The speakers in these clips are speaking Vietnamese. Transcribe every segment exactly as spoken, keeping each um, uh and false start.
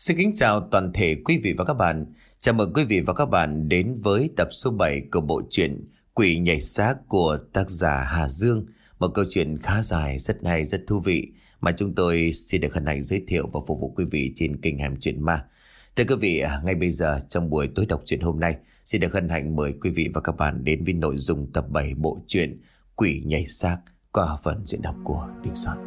Xin kính chào toàn thể quý vị và các bạn. Chào mừng quý vị và các bạn đến với tập số bảy của bộ truyện Quỷ nhảy xác của tác giả Hà Dương. Một câu chuyện khá dài, rất hay, rất thú vị mà chúng tôi xin được hân hạnh giới thiệu và phục vụ quý vị trên kênh Hẻm Chuyện Ma. Thưa quý vị, ngay bây giờ trong buổi tối đọc truyện hôm nay, xin được hân hạnh mời quý vị và các bạn đến với nội dung tập bảy bộ truyện Quỷ nhảy xác qua phần diễn đọc của Đình Soạn.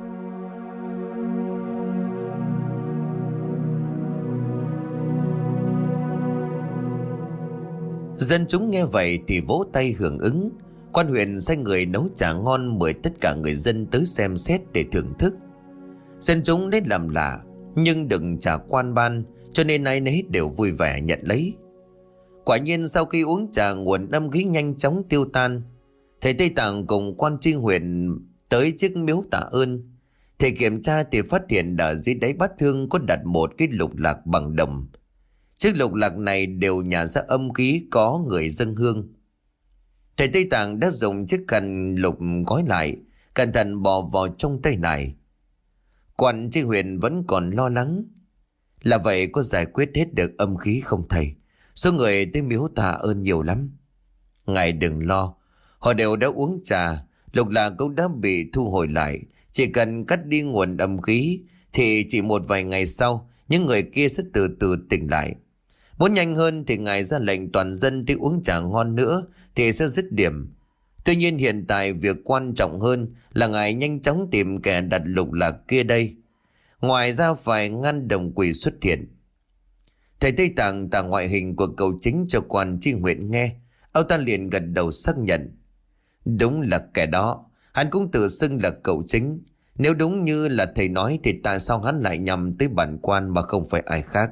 Dân chúng nghe vậy thì vỗ tay hưởng ứng. Quan huyện sai người nấu trà ngon mời tất cả người dân tới xem xét để thưởng thức. Dân chúng đến làm lạ nhưng đừng trả quan ban, cho nên ai nấy đều vui vẻ nhận lấy. Quả nhiên sau khi uống trà, nguồn âm khí nhanh chóng tiêu tan. Thầy Tây Tạng cùng quan tri huyện tới chiếc miếu tạ ơn. Thầy kiểm tra thì phát hiện ở dưới đáy bát hương có đặt một cái lục lạc bằng đồng. Chiếc lục lạc này đều nhả ra âm khí có người dâng hương. Thầy Tây Tạng đã dùng chiếc khăn lục gói lại, cẩn thận bỏ vào trong tay này. Quan tri huyện vẫn còn lo lắng. Là vậy có giải quyết hết được âm khí không thầy? Số người tới miếu tạ ơn nhiều lắm. Ngài đừng lo, họ đều đã uống trà, lục lạc cũng đã bị thu hồi lại. Chỉ cần cắt đi nguồn âm khí thì chỉ một vài ngày sau những người kia sẽ từ từ tỉnh lại. Muốn nhanh hơn thì ngài ra lệnh toàn dân tới uống trà ngon nữa thì sẽ dứt điểm. Tuy nhiên hiện tại việc quan trọng hơn là ngài nhanh chóng tìm kẻ đặt lục lạc kia đây. Ngoài ra phải ngăn đồng quỷ xuất hiện. Thầy Tây Tạng tả ngoại hình của cậu chính cho quan tri huyện nghe. Ông ta liền gật đầu xác nhận. Đúng là kẻ đó. Hắn cũng tự xưng là cậu chính. Nếu đúng như là thầy nói thì tại sao hắn lại nhằm tới bản quan mà không phải ai khác?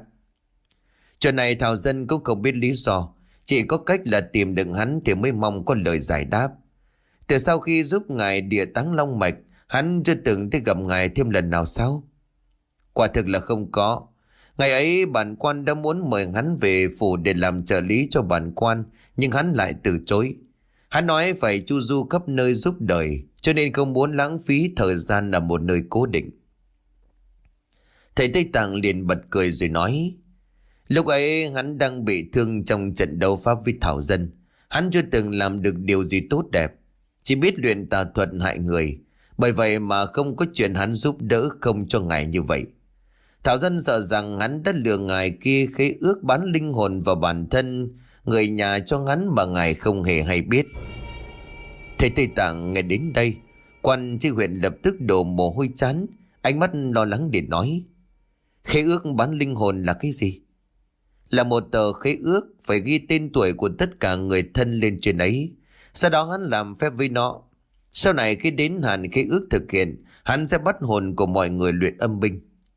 Chuyện này thảo dân cũng không biết lý do. Chỉ có cách là tìm được hắn thì mới mong có lời giải đáp. Từ sau khi giúp ngài địa táng long mạch, hắn chưa từng tới gặp ngài thêm lần nào sao? Quả thực là không có. Ngày ấy bản quan đã muốn mời hắn về phủ để làm trợ lý cho bản quan, nhưng hắn lại từ chối. Hắn nói phải chu du khắp nơi giúp đời, cho nên không muốn lãng phí thời gian ở một nơi cố định. Thầy Tây Tạng liền bật cười rồi nói. Lúc ấy hắn đang bị thương trong trận đấu pháp với thảo dân. Hắn chưa từng làm được điều gì tốt đẹp, chỉ biết luyện tà thuật hại người. Bởi vậy mà không có chuyện hắn giúp đỡ không cho ngài như vậy. Thảo dân sợ rằng hắn đã lừa ngài kia khế ước bán linh hồn vào bản thân người nhà cho hắn mà ngài không hề hay biết. Thầy Tây Tạng nghe đến đây, quan tri huyện lập tức đổ mồ hôi chán, ánh mắt lo lắng để nói. Khế ước bán linh hồn là cái gì? Là một tờ khế ước phải ghi tên tuổi của tất cả người thân lên trên ấy. Sau đó hắn làm phép với nó. Sau này khi đến hạn khế ước thực hiện, hắn sẽ bắt hồn của mọi người luyện âm binh.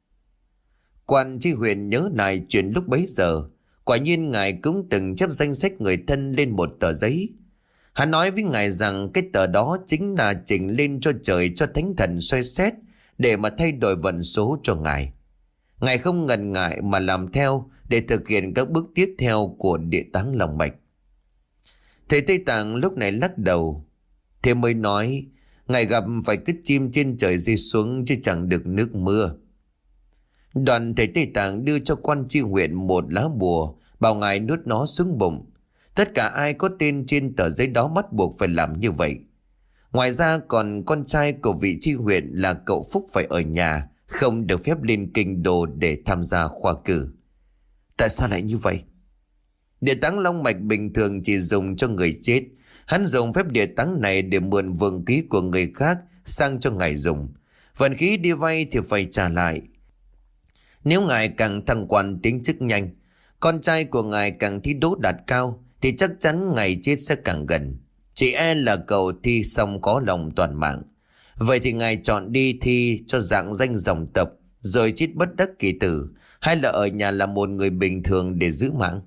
Quan tri huyện nhớ lại chuyện lúc bấy giờ. Quả nhiên ngài cũng từng chép danh sách người thân lên một tờ giấy. Hắn nói với ngài rằng cái tờ đó chính là trình lên cho trời cho thánh thần soi xét để mà thay đổi vận số cho ngài. Ngài không ngần ngại mà làm theo để thực hiện các bước tiếp theo của địa táng lòng mạch. Thầy Tây Tạng lúc này lắc đầu. Thế mới nói, ngài gặp phải cứt chim trên trời rơi xuống chứ chẳng được nước mưa. Đoàn thầy Tây Tạng đưa cho quan tri huyện một lá bùa, bảo ngài nuốt nó xuống bụng. Tất cả ai có tên trên tờ giấy đó bắt buộc phải làm như vậy. Ngoài ra còn con trai của vị tri huyện là cậu Phúc phải ở nhà, không được phép lên kinh đô để tham gia khoa cử. Tại sao lại như vậy? Địa táng long mạch bình thường chỉ dùng cho người chết. Hắn dùng phép địa táng này để mượn vượng khí của người khác sang cho ngài dùng. Vận khí đi vay thì phải trả lại. Nếu ngài càng thăng quan tiến chức nhanh, con trai của ngài càng thi đỗ đạt cao, thì chắc chắn ngày chết sẽ càng gần. Chỉ e là cậu thi xong có lòng toàn mạng. Vậy thì ngài chọn đi thi cho dạng danh dòng tộc, rồi chết bất đắc kỳ tử, hay là ở nhà làm một người bình thường để giữ mạng?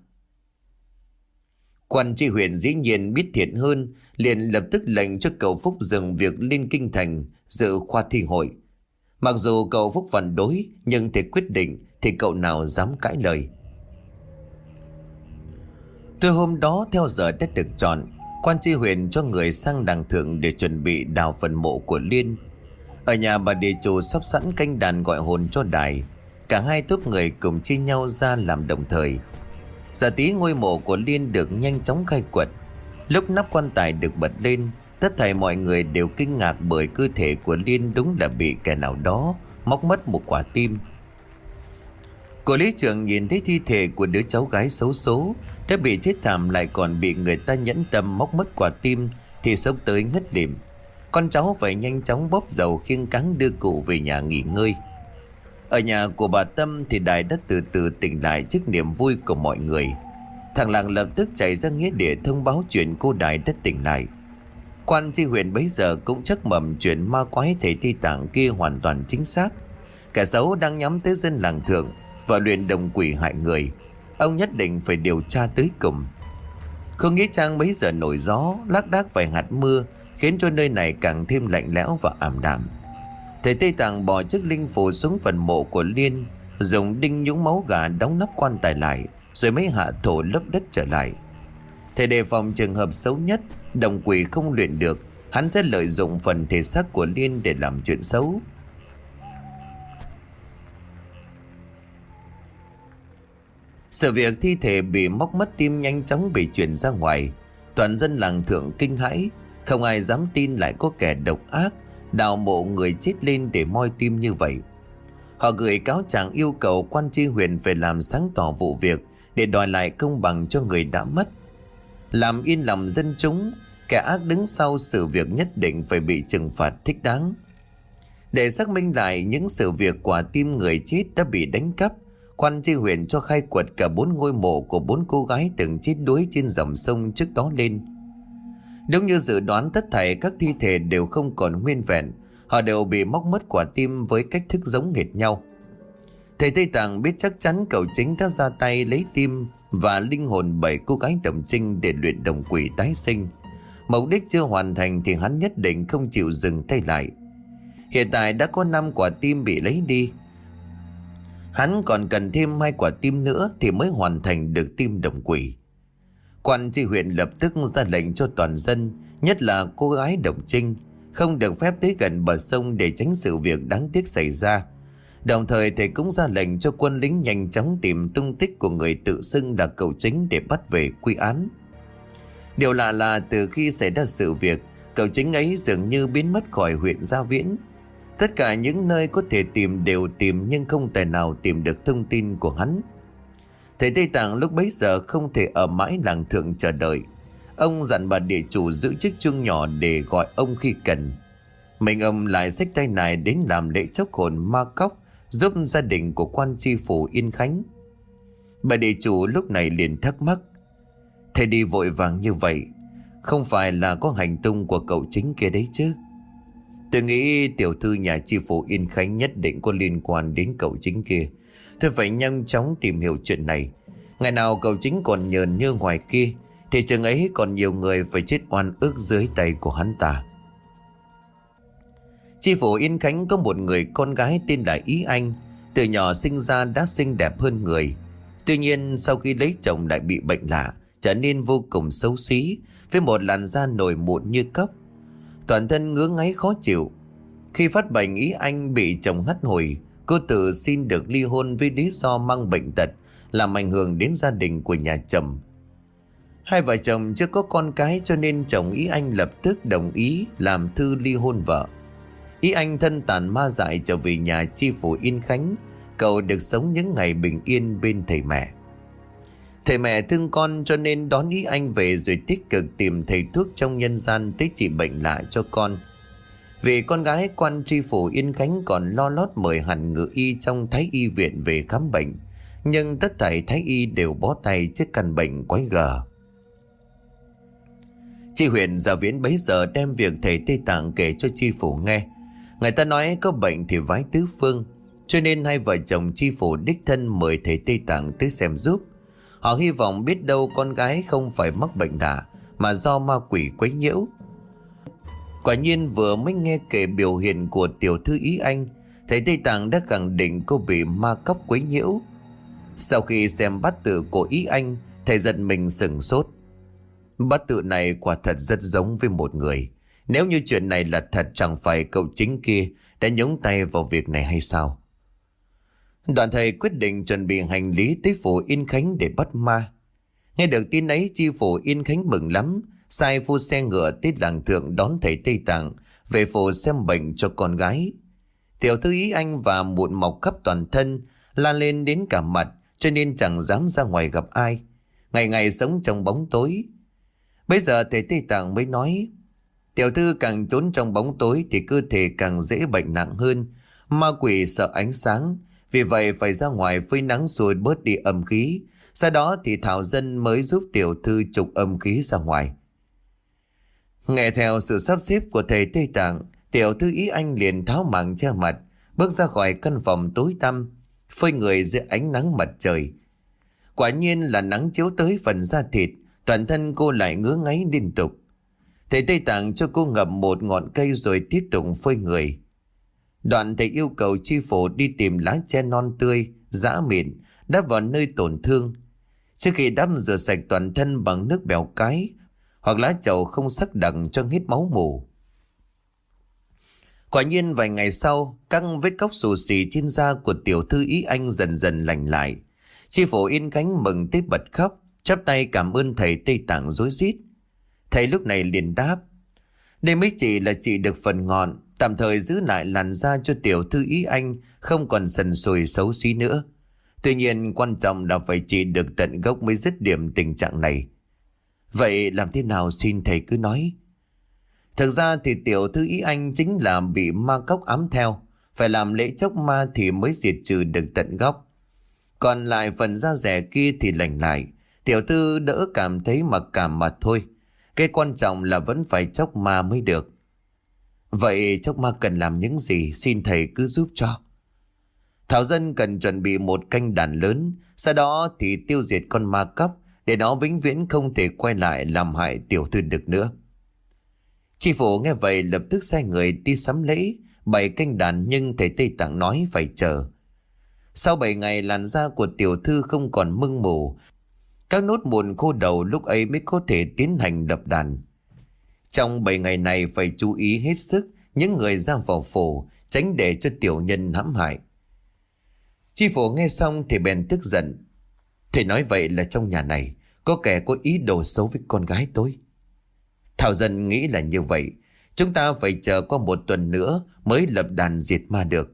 Quan tri huyện dĩ nhiên biết thiện hơn, liền lập tức lệnh cho cậu Phúc dừng việc lên kinh thành dự khoa thi hội. Mặc dù cậu Phúc phản đối, nhưng thầy quyết định thì cậu nào dám cãi lời. Từ hôm đó theo giờ đã được chọn, quan tri huyện cho người sang đàng thượng để chuẩn bị đào phần mộ của Liên. Ở nhà bà địa chủ sắp sẵn canh đàn gọi hồn cho đài. Cả hai tốp người cùng chia nhau ra làm đồng thời. Giờ tí ngôi mộ của Liên được nhanh chóng khai quật. Lúc nắp quan tài được bật lên, tất thảy mọi người đều kinh ngạc bởi cơ thể của Liên đúng là bị kẻ nào đó móc mất một quả tim. Cô lý trưởng nhìn thấy thi thể của đứa cháu gái xấu số đã bị chết thảm, lại còn bị người ta nhẫn tâm móc mất quả tim thì sốc tới ngất lịm. Con cháu phải nhanh chóng bóp dầu khiêng cáng đưa cụ về nhà nghỉ ngơi. Ở nhà của bà Tâm thì Đại đã từ từ tỉnh lại trước niềm vui của mọi người. Thằng Làng lập tức chạy ra nghĩa địa thông báo chuyện cô Đại đã tỉnh lại. Quan tri huyện bấy giờ cũng chắc mầm chuyện ma quái thầy Tây Tạng kia hoàn toàn chính xác. Kẻ xấu đang nhắm tới dân làng Thượng và luyện đồng quỷ hại người. Ông nhất định phải điều tra tới cùng. Không nghĩ Trang bấy giờ nổi gió, lác đác vài hạt mưa, khiến cho nơi này càng thêm lạnh lẽo và ảm đạm. Thầy Tây Tạng bỏ chiếc linh phù xuống phần mộ của Liên, dùng đinh nhúng máu gà đóng nắp quan tài lại, rồi mới hạ thổ lấp đất trở lại. Thầy đề phòng trường hợp xấu nhất, đồng quỷ không luyện được, hắn sẽ lợi dụng phần thể xác của Liên để làm chuyện xấu. Sự việc thi thể bị móc mất tim nhanh chóng bị chuyển ra ngoài. Toàn dân làng Thượng kinh hãi, không ai dám tin lại có kẻ độc ác đào mộ người chết lên để moi tim như vậy. Họ gửi cáo trạng yêu cầu quan tri huyện phải làm sáng tỏ vụ việc để đòi lại công bằng cho người đã mất. Làm yên lòng dân chúng, kẻ ác đứng sau sự việc nhất định phải bị trừng phạt thích đáng. Để xác minh lại những sự việc quả tim người chết đã bị đánh cắp, quan tri huyện cho khai quật cả bốn ngôi mộ của bốn cô gái từng chết đuối trên dòng sông trước đó lên. Đúng như dự đoán, tất thảy các thi thể đều không còn nguyên vẹn, họ đều bị móc mất quả tim với cách thức giống hệt nhau. Thầy Tây Tạng biết chắc chắn cậu chính đã ra tay lấy tim và linh hồn bảy cô gái đồng trinh để luyện đồng quỷ tái sinh. Mục đích chưa hoàn thành thì hắn nhất định không chịu dừng tay lại. Hiện tại đã có năm quả tim bị lấy đi, hắn còn cần thêm hai quả tim nữa thì mới hoàn thành được tim đồng quỷ. Quan tri huyện lập tức ra lệnh cho toàn dân, nhất là cô gái đồng trinh, không được phép tới gần bờ sông để tránh sự việc đáng tiếc xảy ra. Đồng thời thầy cũng ra lệnh cho quân lính nhanh chóng tìm tung tích của người tự xưng là cậu chính để bắt về quy án. Điều lạ là từ khi xảy ra sự việc, cậu chính ấy dường như biến mất khỏi huyện Gia Viễn. Tất cả những nơi có thể tìm đều tìm, nhưng không thể nào tìm được thông tin của hắn. Thầy Tây Tạng lúc bấy giờ không thể ở mãi làng Thượng chờ đợi. Ông dặn bà địa chủ giữ chiếc chuông nhỏ để gọi ông khi cần. Mình ông lại xách tay này đến làm lễ chốc hồn ma cóc, giúp gia đình của quan tri phủ Yên Khánh. Bà địa chủ lúc này liền thắc mắc: thầy đi vội vàng như vậy, không phải là có hành tung của cậu chính kia đấy chứ? Tôi nghĩ tiểu thư nhà tri phủ Yên Khánh nhất định có liên quan đến cậu chính kia. Tôi phải nhanh chóng tìm hiểu chuyện này. Ngày nào cậu chính còn nhờn như ngoài kia thì chừng ấy còn nhiều người phải chết oan ức dưới tay của hắn ta. Tri phủ Yên Khánh có một người con gái tên là Ý Anh. Từ nhỏ sinh ra đã xinh đẹp hơn người. Tuy nhiên sau khi lấy chồng lại bị bệnh lạ, trở nên vô cùng xấu xí, với một làn da nổi mụn như cốc, toàn thân ngứa ngáy khó chịu. Khi phát bệnh, Ý Anh bị chồng hắt hủi. Cô tự xin được ly hôn với lý do mang bệnh tật làm ảnh hưởng đến gia đình của nhà chồng. Hai vợ chồng chưa có con cái, cho nên chồng Ý Anh lập tức đồng ý làm thư ly hôn vợ. Ý Anh thân tàn ma dại trở về nhà tri phủ Yên Khánh. Cậu được sống những ngày bình yên bên thầy mẹ. Thầy mẹ thương con cho nên đón Ý Anh về, rồi tích cực tìm thầy thuốc trong nhân gian tới trị bệnh lạ cho con. Vì con gái, quan tri phủ Yên Khánh còn lo lót mời hẳn ngự y trong Thái y viện về khám bệnh, nhưng tất thảy Thái y đều bó tay trước căn bệnh quái gở. Tri huyện Gia Viễn bấy giờ đem việc thầy Tây Tạng kể cho tri phủ nghe. Người ta nói có bệnh thì vái tứ phương, cho nên hai vợ chồng tri phủ đích thân mời thầy Tây Tạng tới xem giúp. Họ hy vọng biết đâu con gái không phải mắc bệnh lạ mà do ma quỷ quấy nhiễu. Quả nhiên vừa mới nghe kể biểu hiện của tiểu thư Ý Anh, thầy Tây Tạng đã khẳng định cô bị ma cóc quấy nhiễu. Sau khi xem bát tự của Ý Anh, thầy giật mình sửng sốt. Bát tự này quả thật rất giống với một người. Nếu như chuyện này là thật, chẳng phải cậu chính kia đã nhúng tay vào việc này hay sao? Đoàn thầy quyết định chuẩn bị hành lý tới phủ Yên Khánh để bắt ma. Nghe được tin ấy, chi phủ Yên Khánh mừng lắm, sai phu xe ngựa tới làng thượng đón thầy Tây Tạng về phủ xem bệnh cho con gái. Tiểu thư Ý Anh và mụn mọc khắp toàn thân, la lên đến cả mặt, cho nên chẳng dám ra ngoài gặp ai, ngày ngày sống trong bóng tối. Bây giờ thầy Tây Tạng mới nói: tiểu thư càng trốn trong bóng tối thì cơ thể càng dễ bệnh nặng hơn. Ma quỷ sợ ánh sáng, vì vậy phải ra ngoài phơi nắng rồi bớt đi âm khí. Sau đó thì Thảo Dân mới giúp tiểu thư trục âm khí ra ngoài. Nghe theo sự sắp xếp của thầy Tây Tạng, tiểu thư Ý Anh liền tháo màn che mặt, bước ra khỏi căn phòng tối tăm, phơi người dưới ánh nắng mặt trời. Quả nhiên là nắng chiếu tới phần da thịt, toàn thân cô lại ngứa ngáy liên tục. Thầy Tây Tạng cho cô ngậm một ngọn cây rồi tiếp tục phơi người. Đoạn thầy yêu cầu chi phủ đi tìm lá tre non tươi, giã mịn, đắp vào nơi tổn thương. Trước khi đắp, rửa sạch toàn thân bằng nước bèo cái hoặc lá trầu không sắc đặc cho hết máu mù. Quả nhiên vài ngày sau, các vết cóc xù xì trên da của tiểu thư Ý Anh dần dần lành lại. Chi phủ Yên Khánh mừng tới bật khóc, chắp tay cảm ơn thầy Tây Tạng rối rít. Thầy lúc này liền đáp: đây mới chỉ là trị được phần ngọn, tạm thời giữ lại làn da cho tiểu thư Ý Anh không còn sần sùi xấu xí nữa. Tuy nhiên quan trọng là phải trị được tận gốc mới dứt điểm tình trạng này. Vậy làm thế nào xin thầy cứ nói. Thực ra thì tiểu thư Ý Anh chính là bị ma cốc ám theo, phải làm lễ chốc ma thì mới diệt trừ được tận gốc. Còn lại phần da rẻ kia thì lành lại, tiểu thư đỡ cảm thấy mặc cảm mà thôi. Cái quan trọng là vẫn phải chốc ma mới được. Vậy chốc ma cần làm những gì, xin thầy cứ giúp cho. Thảo Dân cần chuẩn bị một canh đàn lớn, sau đó thì tiêu diệt con ma cốc để nó vĩnh viễn không thể quay lại làm hại tiểu thư được nữa. Chi phủ nghe vậy lập tức sai người đi sắm lễ, bày canh đàn, nhưng thầy Tây Tạng nói phải chờ. Sau bảy ngày làn da của tiểu thư không còn mưng mủ, các nốt mụn khô đầu, lúc ấy mới có thể tiến hành đập đàn. Trong bảy ngày này phải chú ý hết sức những người ra vào phủ, tránh để cho tiểu nhân hãm hại. Chi phủ nghe xong thì bèn tức giận. Thầy nói vậy là trong nhà này có kẻ có ý đồ xấu với con gái tôi. Thảo Dân nghĩ là như vậy, chúng ta phải chờ qua một tuần nữa mới lập đàn diệt ma được.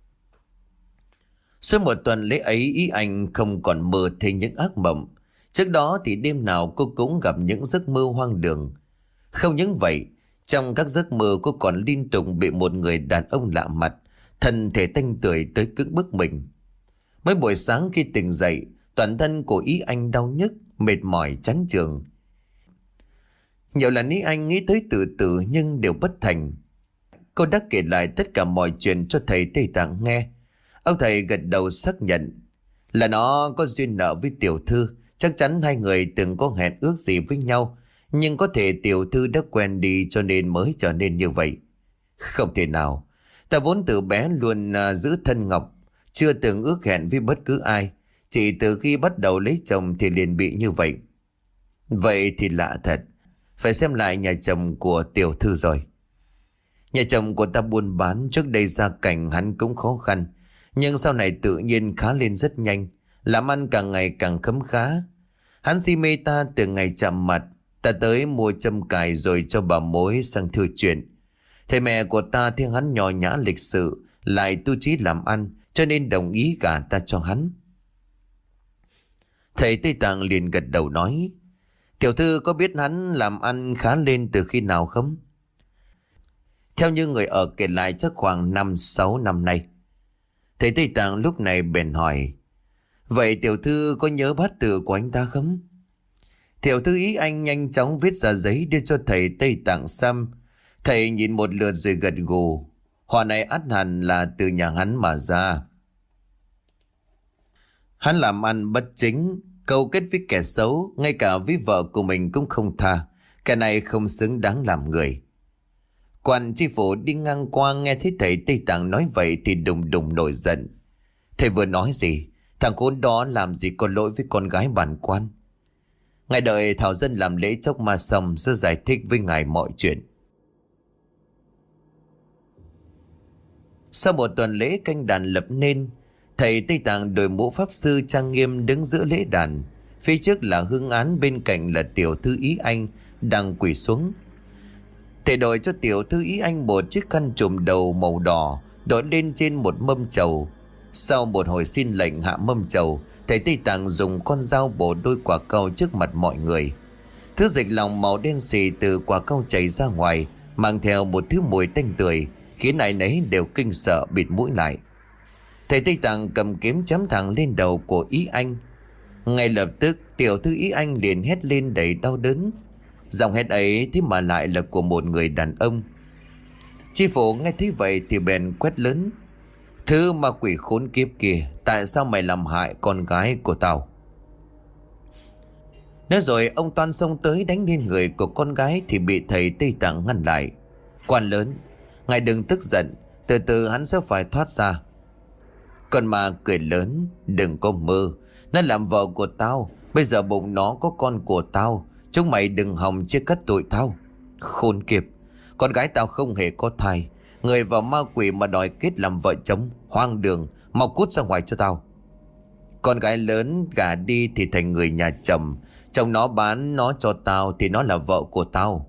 Suốt một tuần lễ ấy, Ý Anh không còn mơ thấy những ác mộng. Trước đó thì đêm nào cô cũng gặp những giấc mơ hoang đường. Không những vậy, trong các giấc mơ cô còn liên tục bị một người đàn ông lạ mặt, thân thể tanh tưởi tới cưỡng bức mình. Mới buổi sáng khi tỉnh dậy, toàn thân của Ý Anh đau nhức, mệt mỏi, chán chường. Nhiều lần Ý Anh nghĩ tới tự tử nhưng đều bất thành. Cô đã kể lại tất cả mọi chuyện cho thầy Tây Tạng nghe. Ông thầy gật đầu xác nhận là nó có duyên nợ với tiểu thư. Chắc chắn hai người từng có hẹn ước gì với nhau, nhưng có thể tiểu thư đã quen đi cho nên mới trở nên như vậy. Không thể nào, ta vốn từ bé luôn uh, giữ thân ngọc, chưa từng ước hẹn với bất cứ ai. Chỉ từ khi bắt đầu lấy chồng thì liền bị như vậy. Vậy thì lạ thật, phải xem lại nhà chồng của tiểu thư rồi. Nhà chồng của ta buôn bán, trước đây gia cảnh hắn cũng khó khăn, nhưng sau này tự nhiên khá lên rất nhanh, làm ăn càng ngày càng khấm khá. Hắn si mê ta từ ngày chạm mặt, ta tới mua châm cài rồi cho bà mối sang thư chuyện. Thầy mẹ của ta thấy hắn nho nhã lịch sự, lại tu trí làm ăn, cho nên đồng ý cả ta cho hắn. Thầy Tây Tạng liền gật đầu nói: tiểu thư có biết hắn làm ăn khá lên từ khi nào không? Theo như người ở kể lại chắc khoảng năm sáu năm nay. Thầy Tây Tạng lúc này bèn hỏi: vậy tiểu thư có nhớ bát tự của anh ta không? Tiểu thư Ý Anh nhanh chóng viết ra giấy đưa cho thầy Tây Tạng xem. Thầy nhìn một lượt rồi gật gù. Họa này ắt hẳn là từ nhà hắn mà ra. Hắn làm ăn bất chính, câu kết với kẻ xấu, ngay cả với vợ của mình cũng không tha. Cái này không xứng đáng làm người. Quan tri phủ đi ngang qua nghe thấy thầy Tây Tạng nói vậy thì đùng đùng nổi giận. Thầy vừa nói gì? Thằng khốn đó làm gì có lỗi với con gái bản quan? Ngài đợi Thảo Dân làm lễ chốc ma xong sẽ giải thích với ngài mọi chuyện. Sau một tuần lễ canh đàn lập nên, Thầy Tây Tạng đội mũ pháp sư trang nghiêm đứng giữa lễ đàn. Phía trước là Hương Án, bên cạnh là Tiểu Thư Ý Anh đang quỳ xuống. Thầy đội cho Tiểu Thư Ý Anh một chiếc khăn trùm đầu màu đỏ, đội lên trên một mâm trầu. Sau một hồi xin lệnh hạ mâm trầu, thầy Tây Tạng dùng con dao bổ đôi quả cau trước mặt mọi người. Thứ dịch lòng màu đen xì từ quả cau chảy ra ngoài, mang theo một thứ mùi tanh tưởi, khiến ai nấy đều kinh sợ bịt mũi lại. Thầy Tây Tạng cầm kiếm chém thẳng lên đầu của Ý Anh. Ngay lập tức Tiểu Thư Ý Anh liền hét lên đầy đau đớn. Giọng hét ấy thế mà lại là của một người đàn ông. Chi phủ nghe thấy vậy thì bèn quét lớn: "Thứ ma quỷ khốn kiếp kia, tại sao mày làm hại con gái của tao?" Nói rồi ông toan xông tới đánh lên người của con gái thì bị thầy Tây Tạng ngăn lại. "Quan lớn, ngài đừng tức giận, từ từ hắn sẽ phải thoát ra." Con ma cười lớn: "Đừng có mơ, nó làm vợ của tao, bây giờ bụng nó có con của tao, chúng mày đừng hòng chia cắt tụi tao." "Khốn kiếp, con gái tao không hề có thai, người và ma quỷ mà đòi kết làm vợ chồng, hoang đường, mau cút ra ngoài cho tao." Con gái lớn gả đi thì thành người nhà chồng, chồng nó bán nó cho tao thì nó là vợ của tao.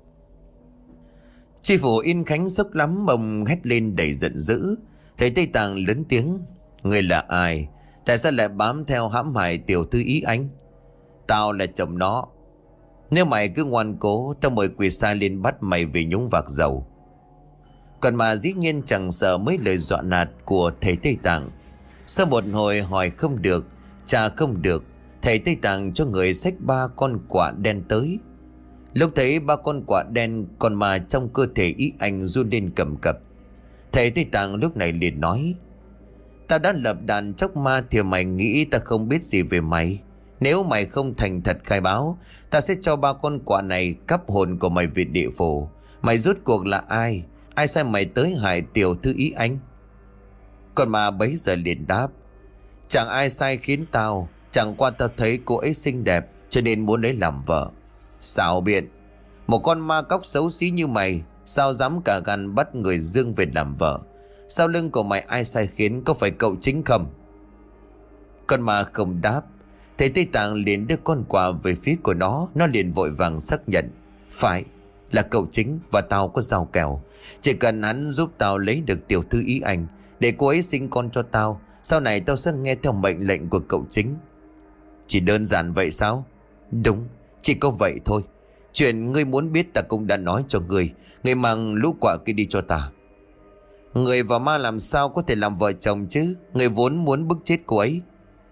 Tri phủ Yên Khánh sốc lắm, ông hét lên đầy giận dữ. Thầy Tây Tạng lớn tiếng: "Ngươi là ai? Tại sao lại bám theo hãm hại Tiểu Thư Ý Anh? Tao là chồng nó. Nếu mày cứ ngoan cố, tao mời quỷ sai lên bắt mày vì nhúng vạc dầu." Còn mà dĩ nhiên chẳng sợ mấy lời dọa nạt của thầy Tây Tạng. Sau một hồi hỏi không được, trả không được, thầy Tây Tạng cho người xách ba con quạ đen tới. Lúc thấy ba con quạ đen, còn mà trong cơ thể Ý Anh run lên cầm cập. Thầy Tây Tạng lúc này liền nói: "Tao đã lập đàn chóc ma thì mày nghĩ ta không biết gì về mày? Nếu mày không thành thật khai báo, ta sẽ cho ba con quạ này cắp hồn của mày về địa phủ. Mày rốt cuộc là ai? Ai sai mày tới hại Tiểu Thư Ý Anh?" Con ma bấy giờ liền đáp: "Chẳng ai sai khiến tao, chẳng qua tao thấy cô ấy xinh đẹp cho nên muốn lấy làm vợ." "Xạo biện, một con ma cóc xấu xí như mày sao dám cả gan bắt người dương về làm vợ? Sau lưng của mày ai sai khiến, có phải cậu chính không?" Con ma không đáp. Thầy Tây Tạng liền đưa con quạ về phía của nó. Nó liền vội vàng xác nhận: "Phải, là cậu chính, và tao có giao kèo. Chỉ cần hắn giúp tao lấy được Tiểu Thư Ý Anh, để cô ấy sinh con cho tao, sau này tao sẽ nghe theo mệnh lệnh của cậu chính." "Chỉ đơn giản vậy sao?" "Đúng, chỉ có vậy thôi. Chuyện ngươi muốn biết ta cũng đã nói cho ngươi. Ngươi mang lũ quạ kia đi cho ta." "Người và ma làm sao có thể làm vợ chồng chứ? Ngươi vốn muốn bức chết cô ấy."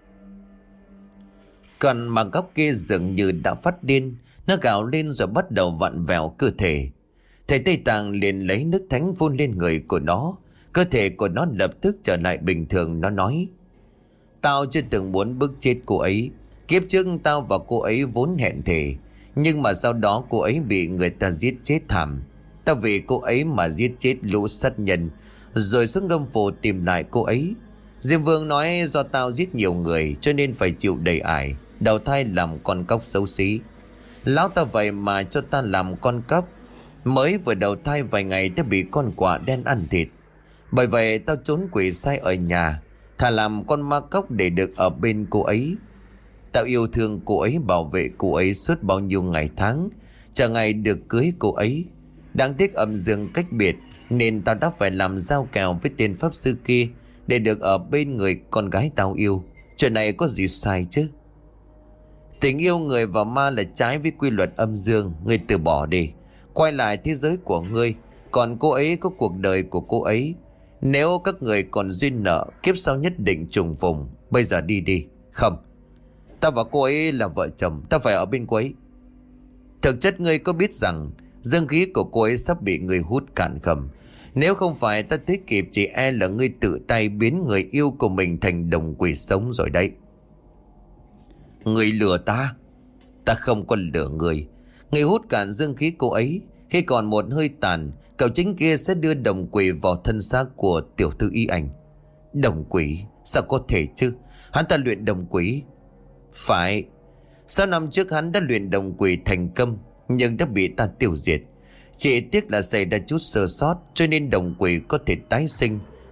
Còn mà góc kia dường như đã phát điên. Nó gào lên rồi bắt đầu vặn vẹo cơ thể. Thầy Tây Tạng liền lấy nước thánh vun lên người của nó. Cơ thể của nó lập tức trở lại bình thường. Nó nói: "Tao chưa từng muốn bức chết cô ấy. Kiếp trước tao và cô ấy vốn hẹn thề, nhưng mà sau đó cô ấy bị người ta giết chết thảm. Tao vì cô ấy mà giết chết lũ sát nhân, rồi xuống ngâm phủ tìm lại cô ấy. Diêm Vương nói do tao giết nhiều người cho nên phải chịu đầy ải, đầu thai làm con cóc xấu xí. Lão ta vậy mà cho ta làm con cóc. Mới vừa đầu thai vài ngày đã bị con quạ đen ăn thịt. Bởi vậy tao trốn quỷ sai ở nhà, thà làm con ma cóc để được ở bên cô ấy. Tao yêu thương cô ấy, bảo vệ cô ấy suốt bao nhiêu ngày tháng, chờ ngày được cưới cô ấy. Đáng tiếc âm dương cách biệt, nên tao đã phải làm giao kèo với tên pháp sư kia để được ở bên người con gái tao yêu. Chuyện này có gì sai chứ? Tình yêu người và ma là trái với quy luật âm dương. Ngươi từ bỏ đi, quay lại thế giới của ngươi. Còn cô ấy có cuộc đời của cô ấy. Nếu các người còn duyên nợ, kiếp sau nhất định trùng phùng. Bây giờ đi đi." "Không, tao và cô ấy là vợ chồng, tao phải ở bên cô ấy." "Thực chất ngươi có biết rằng dương khí của cô ấy sắp bị ngươi hút cạn không? Nếu không phải ta thấy kịp, chỉ e là ngươi tự tay biến người yêu của mình thành đồng quỷ sống rồi đấy." "Ngươi lừa ta?" "Ta không có lừa ngươi. Ngươi hút cạn dương khí cô ấy, khi còn một hơi tàn, cậu chính kia sẽ đưa đồng quỷ vào thân xác của Tiểu Thư Ý Anh." "Đồng quỷ? Sao có thể chứ? Hắn ta luyện đồng quỷ?" "Phải. Sáu năm trước hắn đã luyện đồng quỷ thành công, nhưng đã bị ta tiêu diệt. Chỉ tiếc là xảy ra chút sơ sót, cho nên đồng quỷ có thể tái sinh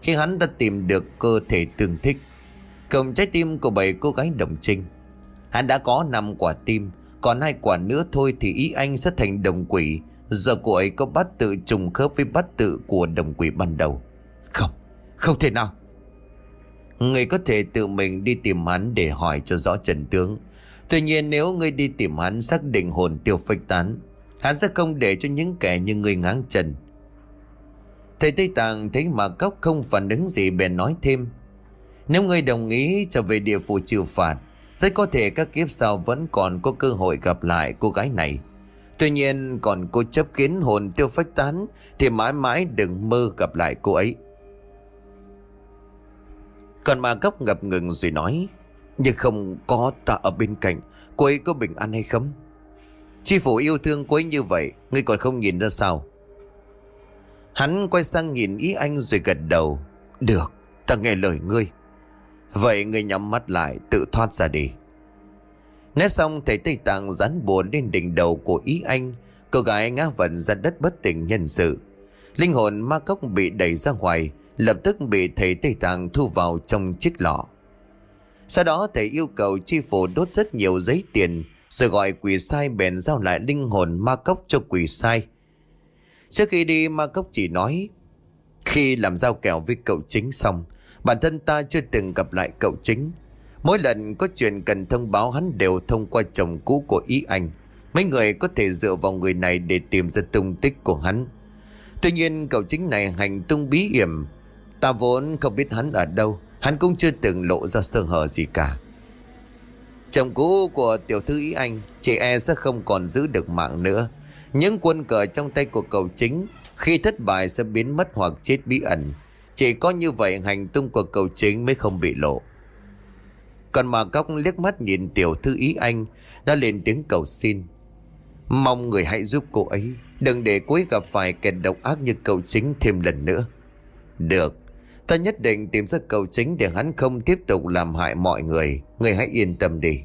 khi hắn đã tìm được cơ thể tương thích, cùng trái tim của bảy cô gái đồng trinh. Hắn đã có năm quả tim, còn hai quả nữa thôi thì ý anh sẽ thành đồng quỷ. Giờ cô ấy có bát tự trùng khớp với bát tự của đồng quỷ ban đầu. Không, không thể nào. Người có thể tự mình đi tìm hắn để hỏi cho rõ trận tướng. Tuy nhiên nếu ngươi đi tìm hắn xác định hồn tiêu phách tán, hắn sẽ không để cho những kẻ như ngươi ngáng chân. Thầy Tây Tạng thấy Ma Cốc không phản ứng gì bèn nói thêm: nếu ngươi đồng ý trở về địa phủ trừ phạt, rất có thể các kiếp sau vẫn còn có cơ hội gặp lại cô gái này. Tuy nhiên còn cô chấp khiến hồn tiêu phách tán thì mãi mãi đừng mơ gặp lại cô ấy. Còn Ma Cốc ngập ngừng rồi nói: nhưng không có ta ở bên cạnh, cô ấy có bình an hay không? Chi phủ yêu thương cô ấy như vậy, ngươi còn không nhìn ra sao? Hắn quay sang nhìn ý anh rồi gật đầu: được, ta nghe lời ngươi. Vậy ngươi nhắm mắt lại, tự thoát ra đi. Nói xong thầy Tây Tạng dán bùa lên đỉnh đầu của ý anh. Cô gái ngã vật ra đất bất tỉnh nhân sự. Linh hồn Ma Cốc bị đẩy ra ngoài, lập tức bị thầy Tây Tạng thu vào trong chiếc lọ. Sau đó thầy yêu cầu chi phủ đốt rất nhiều giấy tiền, rồi gọi quỷ sai bèn giao lại linh hồn Ma Cốc cho quỷ sai. Trước khi đi, Ma Cốc chỉ nói: khi làm giao kèo với cậu chính xong, bản thân ta chưa từng gặp lại cậu chính. Mỗi lần có chuyện cần thông báo hắn đều thông qua chồng cũ của ý anh. Mấy người có thể dựa vào người này để tìm ra tung tích của hắn. Tuy nhiên cậu chính này hành tung bí hiểm, ta vốn không biết hắn ở đâu. Hắn cũng chưa từng lộ ra sơ hở gì cả. Chồng cũ của tiểu thư ý anh chị e sẽ không còn giữ được mạng nữa. Những quân cờ trong tay của cậu chính khi thất bại sẽ biến mất hoặc chết bí ẩn. Chỉ có như vậy hành tung của cậu chính mới không bị lộ. Còn Ma Cốc liếc mắt nhìn tiểu thư ý anh, đã lên tiếng cầu xin: mong người hãy giúp cô ấy, đừng để cô ấy gặp phải kẻ độc ác như cậu chính thêm lần nữa. Được, ta nhất định tìm ra cậu chính để hắn không tiếp tục làm hại mọi người. Người hãy yên tâm đi.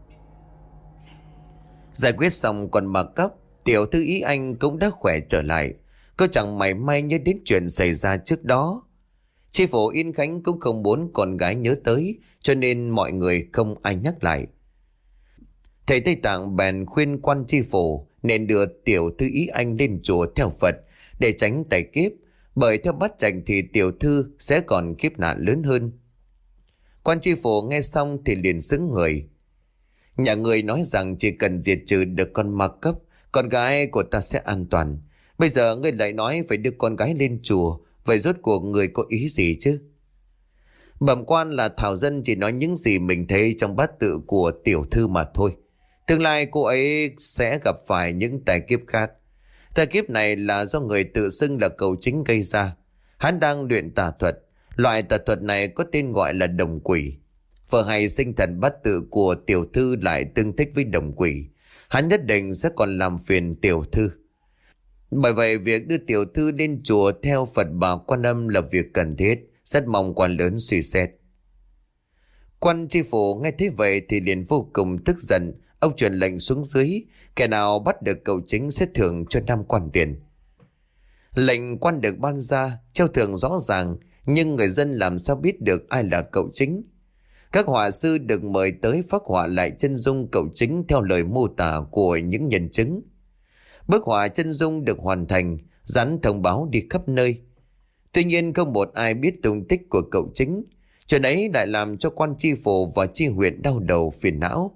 Giải quyết xong còn Ma Cốc, tiểu thư ý anh cũng đã khỏe trở lại. Cô chẳng mảy may nhớ đến chuyện xảy ra trước đó. Chi phủ Yên Khánh cũng không muốn con gái nhớ tới, cho nên mọi người không ai nhắc lại. Thầy Tây Tạng bèn khuyên quan chi phủ nên đưa tiểu thư ý anh lên chùa theo Phật để tránh tai kiếp, bởi theo bát trạch thì tiểu thư sẽ còn kiếp nạn lớn hơn. Quan chi phủ nghe xong thì liền sững người. Nhà người nói rằng chỉ cần diệt trừ được con Ma Cốc, con gái của ta sẽ an toàn. Bây giờ ngươi lại nói phải đưa con gái lên chùa, vậy rốt cuộc người có ý gì chứ? Bẩm quan là thảo dân chỉ nói những gì mình thấy trong bát tự của tiểu thư mà thôi. Tương lai cô ấy sẽ gặp phải những tai kiếp khác. Tai kiếp này là do người tự xưng là cậu chính gây ra. Hắn đang luyện tà thuật. Loại tà thuật này có tên gọi là đồng quỷ. Vợ hay sinh thần bát tự của tiểu thư lại tương thích với đồng quỷ. Hắn nhất định sẽ còn làm phiền tiểu thư. Bởi vậy việc đưa tiểu thư lên chùa theo Phật Bà Quan Âm là việc cần thiết, rất mong quan lớn suy xét. Quan tri phủ nghe thấy vậy thì liền vô cùng tức giận. Ông truyền lệnh xuống dưới, kẻ nào bắt được cậu chính sẽ thưởng cho năm quan tiền. Lệnh quan được ban ra, treo thưởng rõ ràng, nhưng người dân làm sao biết được ai là cậu chính? Các họa sư được mời tới phác họa lại chân dung cậu chính theo lời mô tả của những nhân chứng. Bức họa chân dung được hoàn thành, dán thông báo đi khắp nơi. Tuy nhiên không một ai biết tung tích của cậu chính. Chuyện ấy lại làm cho quan tri phủ và tri huyện đau đầu phiền não.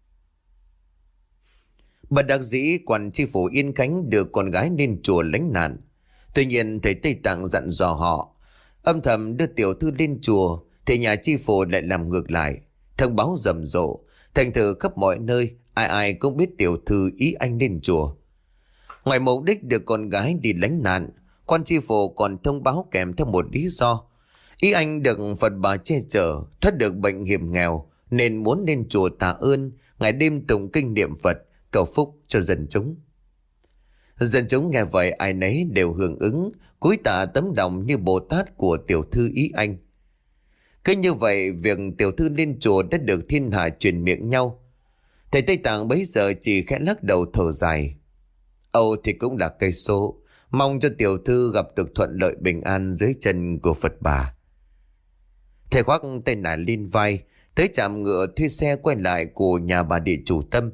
Bất đắc dĩ, quan tri phủ Yên Khánh đưa con gái lên chùa lánh nạn. Tuy nhiên thầy Tây Tạng dặn dò họ âm thầm đưa tiểu thư lên chùa, thì nhà tri phủ lại làm ngược lại, thông báo rầm rộ, thành thử khắp mọi nơi ai ai cũng biết tiểu thư ý anh lên chùa. Ngoài mục đích đưa con gái đi lánh nạn, quan tri phủ còn thông báo kèm theo một lý do: ý anh được Phật Bà che chở, thoát được bệnh hiểm nghèo, nên muốn lên chùa tạ ơn, ngày đêm tụng kinh niệm Phật, cầu phúc cho dân chúng. Dân chúng nghe vậy ai nấy đều hưởng ứng, cúi tạ tấm lòng như Bồ Tát của tiểu thư ý anh. Cứ như vậy, việc tiểu thư lên chùa đã được thiên hạ truyền miệng nhau. Thầy Tây Tạng bấy giờ chỉ khẽ lắc đầu thở dài. Âu thì cũng là cây số, Mong cho tiểu thư gặp được thuận lợi bình an dưới chân của Phật bà. Thầy khoác tay nải lên vai, tới trạm ngựa thuê xe quay lại của nhà bà địa chủ Tâm.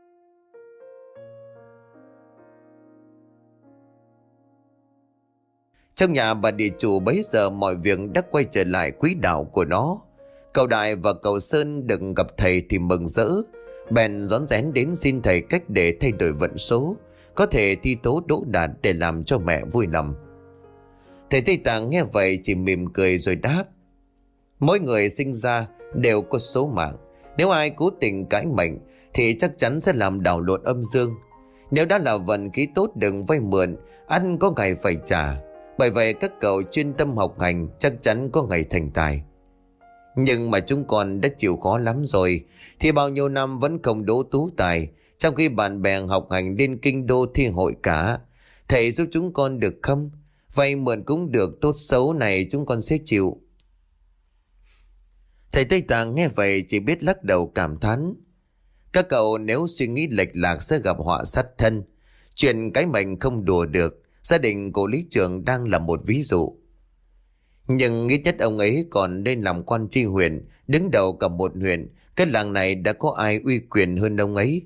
Trong nhà bà địa chủ bấy giờ mọi việc đã quay trở lại quỹ đạo của nó. Cậu Đại và cậu Sơn được gặp thầy thì mừng rỡ, bèn rón rén đến xin thầy cách để thay đổi vận số, có thể thi tố đỗ đạt để làm cho mẹ vui lòng. Thầy Tây Tạng nghe vậy chỉ mỉm cười rồi đáp: mỗi người sinh ra đều có số mạng. Nếu ai cố tình cãi mệnh thì chắc chắn sẽ làm đảo lộn âm dương. Nếu đã là vận khí tốt đừng vay mượn, ăn có ngày phải trả. Bởi vậy các cậu chuyên tâm học hành, chắc chắn có ngày thành tài. Nhưng mà chúng con đã chịu khó lắm rồi, thì bao nhiêu năm vẫn không đỗ tú tài, trong khi bạn bè học hành lên kinh đô thi hội cả. Thầy giúp chúng con được không? Vay mượn cũng được, tốt xấu này chúng con sẽ chịu. Thầy Tây Tạng nghe vậy chỉ biết lắc đầu cảm thán. Các cậu nếu suy nghĩ lệch lạc sẽ gặp họa sát thân. Chuyện cái mệnh không đùa được. Gia đình của lý trưởng đang là một ví dụ. Nhưng ít nhất ông ấy còn nên làm quan tri huyện, đứng đầu cả một huyện. Cái làng này đã có ai uy quyền hơn ông ấy.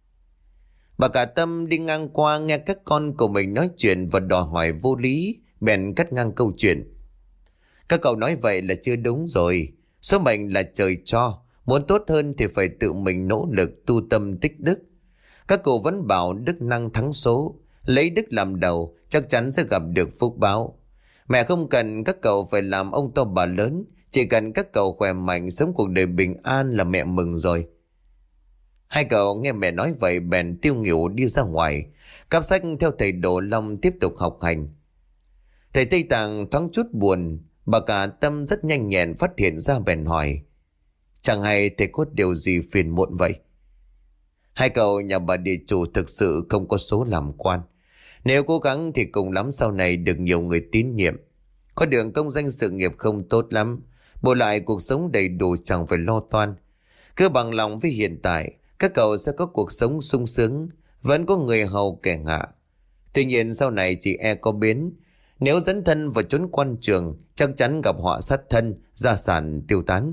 Bà cả Tâm đi ngang qua nghe các con của mình nói chuyện và đòi hỏi vô lý, bèn cắt ngang câu chuyện. Các cậu nói vậy là chưa đúng rồi. Số mệnh là trời cho, muốn tốt hơn thì phải tự mình nỗ lực tu tâm tích đức. Các cụ vẫn bảo đức năng thắng số, lấy đức làm đầu chắc chắn sẽ gặp được phúc báo. Mẹ không cần các cậu phải làm ông to bà lớn, chỉ cần các cậu khỏe mạnh sống cuộc đời bình an là mẹ mừng rồi. Hai cậu nghe mẹ nói vậy bèn tiêu nghỉu đi ra ngoài, cắp sách theo thầy Đồ Long tiếp tục học hành. Thầy Tây Tạng thoáng chút buồn. Bà cả Tâm rất nhanh nhẹn phát hiện ra bèn hỏi: chẳng hay thầy có điều gì phiền muộn vậy? Hai cậu nhà bà địa chủ thực sự không có số làm quan. Nếu cố gắng thì cùng lắm sau này được nhiều người tín nhiệm. Có đường công danh sự nghiệp không tốt lắm, bù lại cuộc sống đầy đủ chẳng phải lo toan. Cứ bằng lòng với hiện tại, các cậu sẽ có cuộc sống sung sướng, vẫn có người hầu kẻ hạ. Tuy nhiên sau này chỉ e có biến. Nếu dẫn thân vào chốn quan trường, chắc chắn gặp họa sát thân, gia sản tiêu tán.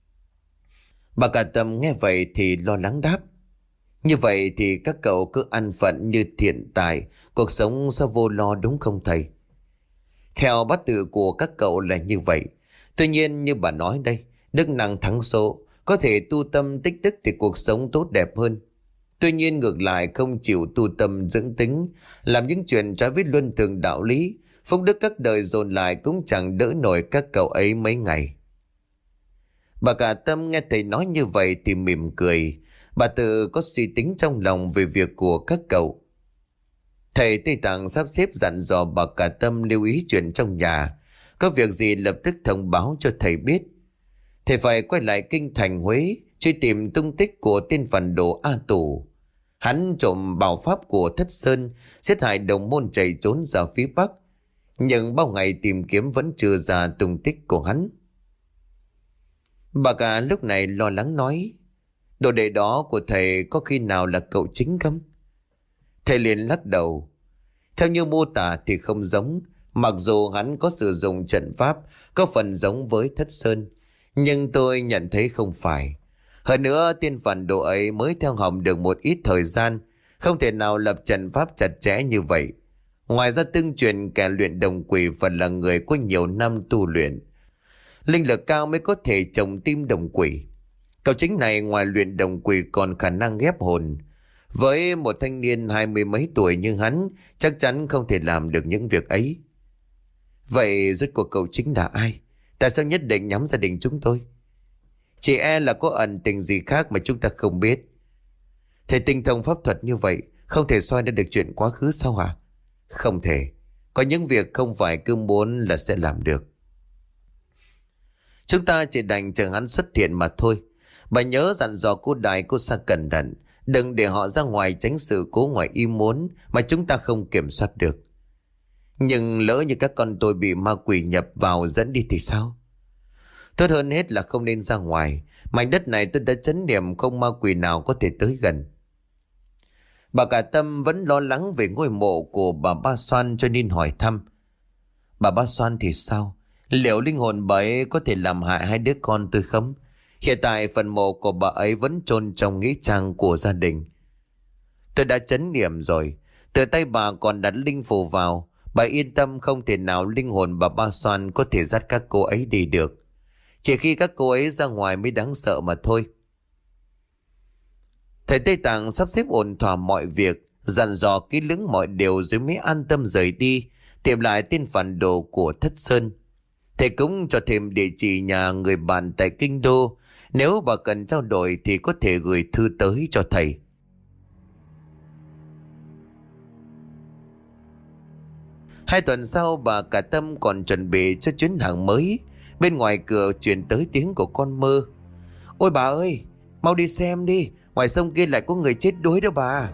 Bà cả Tâm nghe vậy thì lo lắng đáp: như vậy thì các cậu cứ ăn phận như thiện tài, cuộc sống sẽ vô lo đúng không thầy? Theo bát tự của các cậu là như vậy. Tuy nhiên như bà nói đây, đức năng thắng số, có thể tu tâm tích đức thì cuộc sống tốt đẹp hơn. Tuy nhiên ngược lại không chịu tu tâm dưỡng tính, làm những chuyện trái với luân thường đạo lý, phúc đức các đời dồn lại cũng chẳng đỡ nổi các cậu ấy mấy ngày. Bà cả Tâm nghe thầy nói như vậy thì mỉm cười. Bà tự có suy tính trong lòng về việc của các cậu. Thầy Tây Tạng sắp xếp dặn dò bà cả Tâm lưu ý chuyện trong nhà, có việc gì lập tức thông báo cho thầy biết. Thầy phải quay lại kinh thành Huế, truy tìm tung tích của tên phản đồ A Tù. Hắn trộm bảo pháp của Thất Sơn, giết hại đồng môn chạy trốn ra phía Bắc. Nhưng bao ngày tìm kiếm vẫn chưa ra tung tích của hắn. Bà cả lúc này lo lắng nói: đồ đệ đó của thầy có khi nào là cậu chính không? Thầy liền lắc đầu. Theo như mô tả thì không giống. Mặc dù hắn có sử dụng trận pháp, có phần giống với Thất Sơn, nhưng tôi nhận thấy không phải. Hơn nữa tên phản đồ ấy mới theo học được một ít thời gian, không thể nào lập trận pháp chặt chẽ như vậy. Ngoài ra tương truyền kẻ luyện đồng quỷ phần là người có nhiều năm tu luyện, linh lực cao mới có thể trồng tim đồng quỷ. Cậu chính này ngoài luyện đồng quỷ còn khả năng ghép hồn. Với một thanh niên hai mươi mấy tuổi như hắn, chắc chắn không thể làm được những việc ấy. Vậy rốt cuộc cậu chính là ai? Tại sao nhất định nhắm gia đình chúng tôi? Chỉ e là có ẩn tình gì khác mà chúng ta không biết. Thầy tinh thông pháp thuật như vậy, không thể soi ra được chuyện quá khứ sao hả? Không thể. Có những việc không phải cứ muốn là sẽ làm được. Chúng ta chỉ đành chờ hắn xuất hiện mà thôi. Bà nhớ dặn dò cô Đại cô Sa cẩn thận, đừng để họ ra ngoài tránh sự cố ngoài ý muốn mà chúng ta không kiểm soát được. Nhưng lỡ như các con tôi bị ma quỷ nhập vào dẫn đi thì sao? Tốt hơn hết là không nên ra ngoài. Mảnh đất này tôi đã trấn niệm không ma quỷ nào có thể tới gần. Bà cả Tâm vẫn lo lắng về ngôi mộ của bà Ba Xoan cho nên hỏi thăm. Bà Ba Xoan thì sao? Liệu linh hồn bà ấy có thể làm hại hai đứa con tôi không? Hiện tại phần mộ của bà ấy vẫn chôn trong nghĩa trang của gia đình. Tôi đã trấn niệm rồi. Từ tay bà còn đặt linh phù vào. Bà yên tâm, không thể nào linh hồn bà Ba Xoan có thể dắt các cô ấy đi được. Chỉ khi các cô ấy ra ngoài mới đáng sợ mà thôi. Thầy Tây Tạng sắp xếp ổn thỏa mọi việc, dặn dò kỹ lưỡng mọi điều rồi mới an tâm rời đi, tìm lại tên phản đồ của Thất Sơn. Thầy cũng cho thêm địa chỉ nhà người bạn tại Kinh Đô. Nếu bà cần trao đổi thì có thể gửi thư tới cho thầy. Hai tuần sau, bà cả Tâm còn chuẩn bị cho chuyến hàng mới. Bên ngoài cửa truyền tới tiếng của con Mơ. Ôi bà ơi, mau đi xem đi, ngoài sông kia lại có người chết đuối đó bà.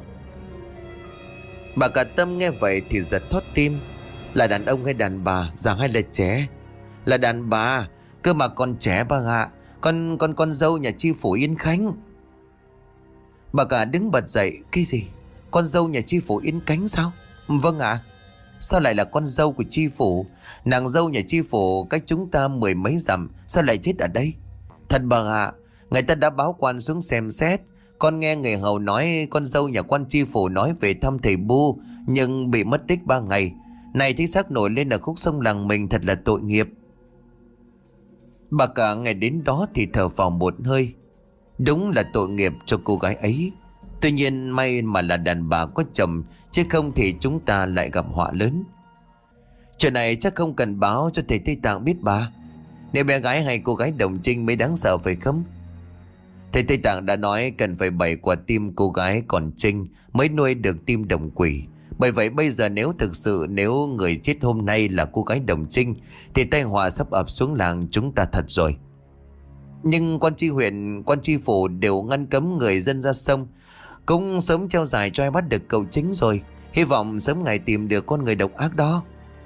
Bà cả Tâm nghe vậy thì giật thót tim. Là đàn ông hay đàn bà, già hay là trẻ? Là đàn bà, cơ mà còn trẻ bà ạ. Con con con dâu nhà chi phủ Yên Khánh. Bà cả đứng bật dậy. Cái gì? Con dâu nhà chi phủ Yên Khánh sao? Vâng ạ. À. Sao lại là con dâu của chi phủ? Nàng dâu nhà chi phủ cách chúng ta mười mấy dặm, sao lại chết ở đây? Thật bà ạ. À, người ta đã báo quan xuống xem xét. Con nghe người hầu nói con dâu nhà quan chi phủ nói về thăm thầy Bu, nhưng bị mất tích ba ngày. Này thấy xác nổi lên ở khúc sông làng mình, thật là tội nghiệp. Bà cả nghe đến đó thì thở vào một hơi. Đúng là tội nghiệp cho cô gái ấy. Tuy nhiên may mà là đàn bà có chồng, chứ không thì chúng ta lại gặp họa lớn. Chuyện này chắc không cần báo cho thầy Tây Tạng biết bà. Nếu bé gái hay cô gái đồng trinh mới đáng sợ phải không? Thầy Tây Tạng đã nói cần phải bày quả tim cô gái còn trinh mới nuôi được tim đồng quỷ. Bởi vậy bây giờ nếu thực sự nếu người chết hôm nay là cô gái đồng trinh thì tai họa sắp ập xuống làng chúng ta thật rồi. Nhưng quan tri huyện, quan tri phủ đều ngăn cấm người dân ra sông. Cũng sớm treo giải cho ai bắt được cậu chính rồi. Hy vọng sớm ngày tìm được con người độc ác đó.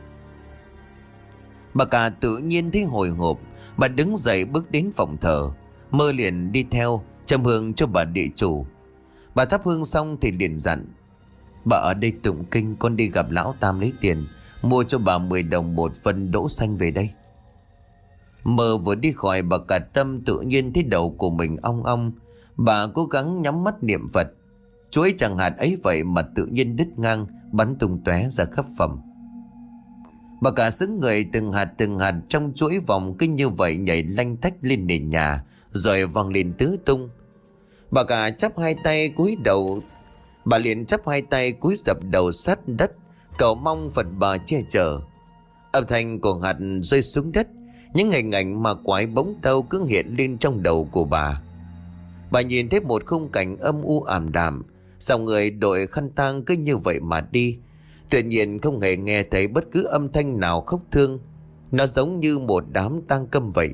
Bà cả tự nhiên thấy hồi hộp. Bà đứng dậy bước đến phòng thờ. Mơ liền đi theo châm hương cho bà địa chủ. Bà thắp hương xong thì liền dặn. Bà ở đây tụng kinh, con đi gặp lão Tam lấy tiền, mua cho bà mười đồng một phân đỗ xanh về đây. Mơ vừa đi khỏi, bà cả Tâm tự nhiên thấy đầu của mình ong ong. Bà cố gắng nhắm mắt niệm Phật. Chuỗi chẳng hạt ấy vậy mà tự nhiên đứt ngang, bắn tung tóe ra khắp phòng. Bà cả xứng người, từng hạt từng hạt trong chuỗi vòng kinh như vậy nhảy lanh tách lên nền nhà, rồi văng lên tứ tung. Bà cả chắp hai tay cúi đầu. Bà liền chắp hai tay cúi dập đầu sát đất, cầu mong Phật bà che chở. Âm thanh của hạt rơi xuống đất, những hình ảnh mà quái bóng đâu cứ hiện lên trong đầu của bà. Bà nhìn thấy một khung cảnh âm u ảm đạm, dòng người đội khăn tang cứ như vậy mà đi. Tuy nhiên không hề nghe thấy bất cứ âm thanh nào khóc thương. Nó giống như một đám tang câm vậy.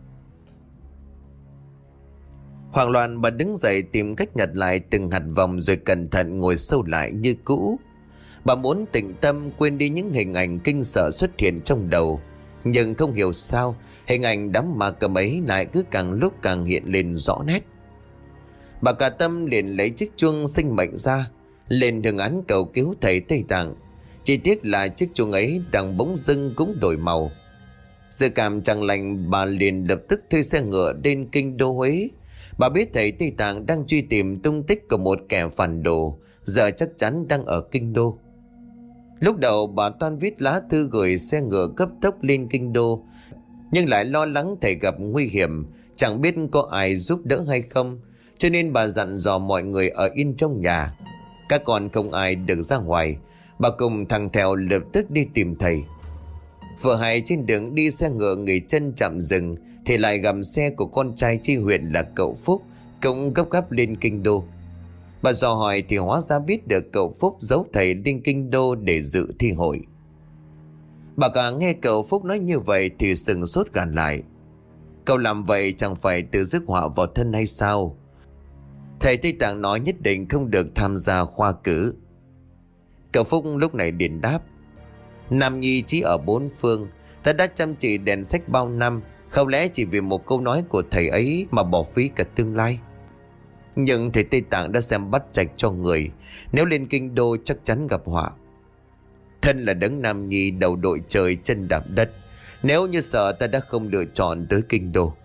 Hoảng loạn bà đứng dậy tìm cách nhặt lại từng hạt vòng, rồi cẩn thận ngồi sâu lại như cũ. Bà muốn tĩnh tâm quên đi những hình ảnh kinh sợ xuất hiện trong đầu. Nhưng không hiểu sao hình ảnh đám ma cầm ấy lại cứ càng lúc càng hiện lên rõ nét. Bà cả Tâm liền lấy chiếc chuông sinh mệnh ra, lên hương án cầu cứu thầy Tây Tạng. Chỉ tiếc là chiếc chuông ấy đang bỗng dưng cũng đổi màu. Dự cảm chẳng lành, bà liền lập tức thuê xe ngựa đến kinh đô Huế. Bà biết thầy Tây Tạng đang truy tìm tung tích của một kẻ phản đồ, giờ chắc chắn đang ở kinh đô. Lúc đầu bà toan viết lá thư gửi xe ngựa cấp tốc lên kinh đô, nhưng lại lo lắng thầy gặp nguy hiểm, chẳng biết có ai giúp đỡ hay không, cho nên bà dặn dò mọi người ở yên trong nhà. Các con không ai được ra ngoài. Bà cùng thằng Thèo lập tức đi tìm thầy. Vừa hay trên đường đi, xe ngựa nghỉ chân chạm dừng thì lại gặp xe của con trai chi huyện là cậu Phúc, cũng gấp gáp lên kinh đô. Bà dò hỏi thì hóa ra biết được cậu Phúc giấu thầy lên kinh đô để dự thi hội. Bà cả nghe cậu Phúc nói như vậy thì sừng sốt gàn lại. Cậu làm vậy chẳng phải tự rước họa vào thân hay sao? Thầy Tây Tạng nói nhất định không được tham gia khoa cử. Cậu Phúc lúc này liền đáp. Nam nhi chỉ ở bốn phương, ta đã chăm chỉ đèn sách bao năm, không lẽ chỉ vì một câu nói của thầy ấy mà bỏ phí cả tương lai? Nhưng thầy Tây Tạng đã xem bắt trạch cho người, nếu lên kinh đô chắc chắn gặp họa. Thân là đấng nam nhi đầu đội trời chân đạp đất, nếu như sợ ta đã không lựa chọn tới kinh đô.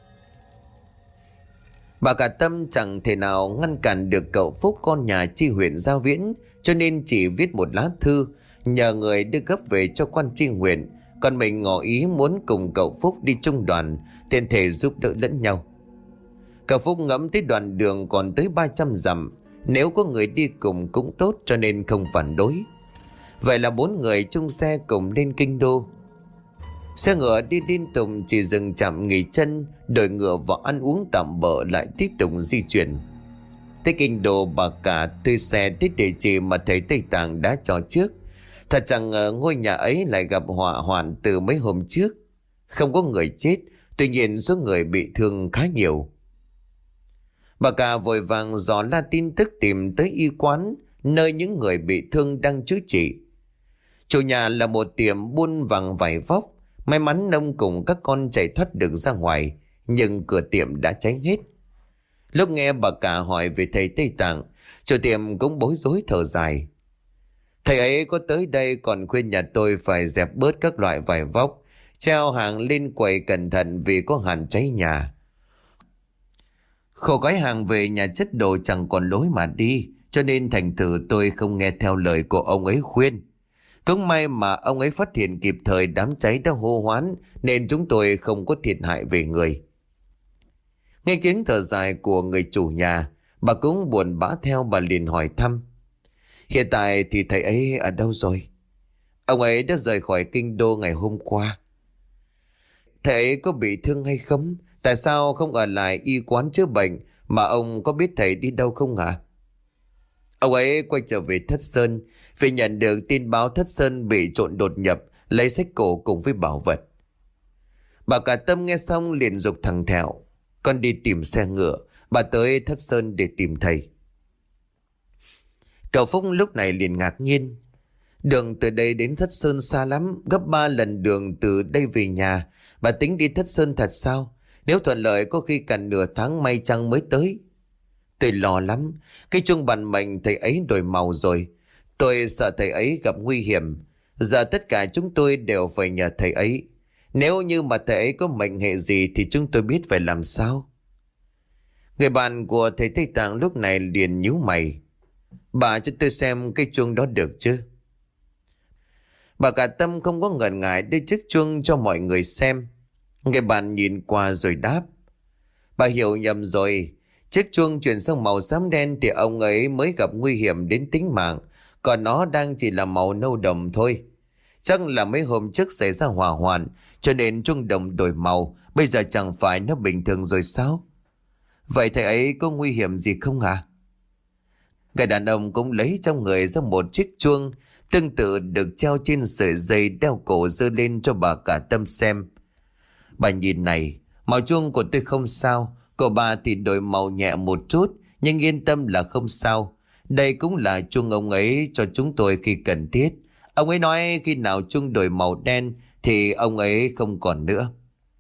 Bà cả Tâm chẳng thể nào ngăn cản được cậu Phúc con nhà chi huyện Giao Viễn, cho nên chỉ viết một lá thư nhờ người đưa gấp về cho quan chi huyện, còn mình ngỏ ý muốn cùng cậu Phúc đi chung đoàn, tiện thể giúp đỡ lẫn nhau. Cậu Phúc ngẫm tới đoạn đường còn tới ba trăm dặm, nếu có người đi cùng cũng tốt, cho nên không phản đối. Vậy là bốn người chung xe cùng lên kinh đô. Xe ngựa đi liên tục, chỉ dừng chạm nghỉ chân, đổi ngựa và ăn uống tạm bợ lại tiếp tục di chuyển. Tới kinh đô, bà cả thuê xe tới địa chỉ mà thầy Tây Tạng đã cho trước. Thật chẳng ngờ ngôi nhà ấy lại gặp họa hoạn từ mấy hôm trước. Không có người chết, tuy nhiên số người bị thương khá nhiều. Bà cả vội vàng dò la tin tức tìm tới y quán, nơi những người bị thương đang chữa trị. Chủ nhà là một tiệm buôn vàng vải vóc. May mắn ông cùng các con chạy thoát được ra ngoài, nhưng cửa tiệm đã cháy hết. Lúc nghe bà cả hỏi về thầy Tây Tạng, chủ tiệm cũng bối rối thở dài. Thầy ấy có tới đây còn khuyên nhà tôi phải dẹp bớt các loại vải vóc, treo hàng lên quầy cẩn thận vì có hạn cháy nhà. Khổ gói hàng về nhà chất đồ chẳng còn lối mà đi, cho nên thành thử tôi không nghe theo lời của ông ấy khuyên. Cũng may mà ông ấy phát hiện kịp thời đám cháy đã hô hoán, nên chúng tôi không có thiệt hại về người. Nghe tiếng thở dài của người chủ nhà, bà cũng buồn bã theo. Bà liền hỏi thăm: Hiện tại thì thầy ấy ở đâu rồi? Ông ấy đã rời khỏi kinh đô ngày hôm qua. Thầy ấy có bị thương hay không? Tại sao không ở lại y quán chữa bệnh? Mà ông có biết thầy đi đâu không hả? Ông ấy quay trở về Thất Sơn vì nhận được tin báo Thất Sơn bị trộn đột nhập, lấy sách cổ cùng với bảo vật. Bà cả Tâm nghe xong liền giục thằng Thẹo: Con đi tìm xe ngựa, bà tới Thất Sơn để tìm thầy. Cậu Phúc lúc này liền ngạc nhiên: Đường từ đây đến Thất Sơn xa lắm, gấp ba lần đường từ đây về nhà. Bà tính đi Thất Sơn thật sao? Nếu thuận lợi có khi cả nửa tháng may chăng mới tới. Tôi lo lắm, cái chuông bản mệnh thầy ấy đổi màu rồi. Tôi sợ thầy ấy gặp nguy hiểm. Giờ tất cả chúng tôi đều phải nhờ thầy ấy. Nếu như mà thầy ấy có mệnh hệ gì thì chúng tôi biết phải làm sao. Người bạn của thầy Tây Tạng lúc này liền nhíu mày: Bà cho tôi xem cái chuông đó được chứ? Bà cả Tâm không có ngần ngại đưa chiếc chuông cho mọi người xem. Người bạn nhìn qua rồi đáp: Bà hiểu nhầm rồi. Chiếc chuông chuyển sang màu xám đen thì ông ấy mới gặp nguy hiểm đến tính mạng, còn nó đang chỉ là màu nâu đồng thôi. Chắc là mấy hôm trước xảy ra hỏa hoạn, cho nên chuông đồng đổi màu. Bây giờ chẳng phải nó bình thường rồi sao? Vậy thầy ấy có nguy hiểm gì không hả? Người đàn ông cũng lấy trong người ra một chiếc chuông tương tự được treo trên sợi dây đeo cổ, giơ lên cho bà cả Tâm xem. Bà nhìn này, màu chuông của tôi không sao, của bà thì đổi màu nhẹ một chút, nhưng yên tâm là không sao. Đây cũng là chuông ông ấy cho chúng tôi khi cần thiết. Ông ấy nói khi nào chuông đổi màu đen thì ông ấy không còn nữa.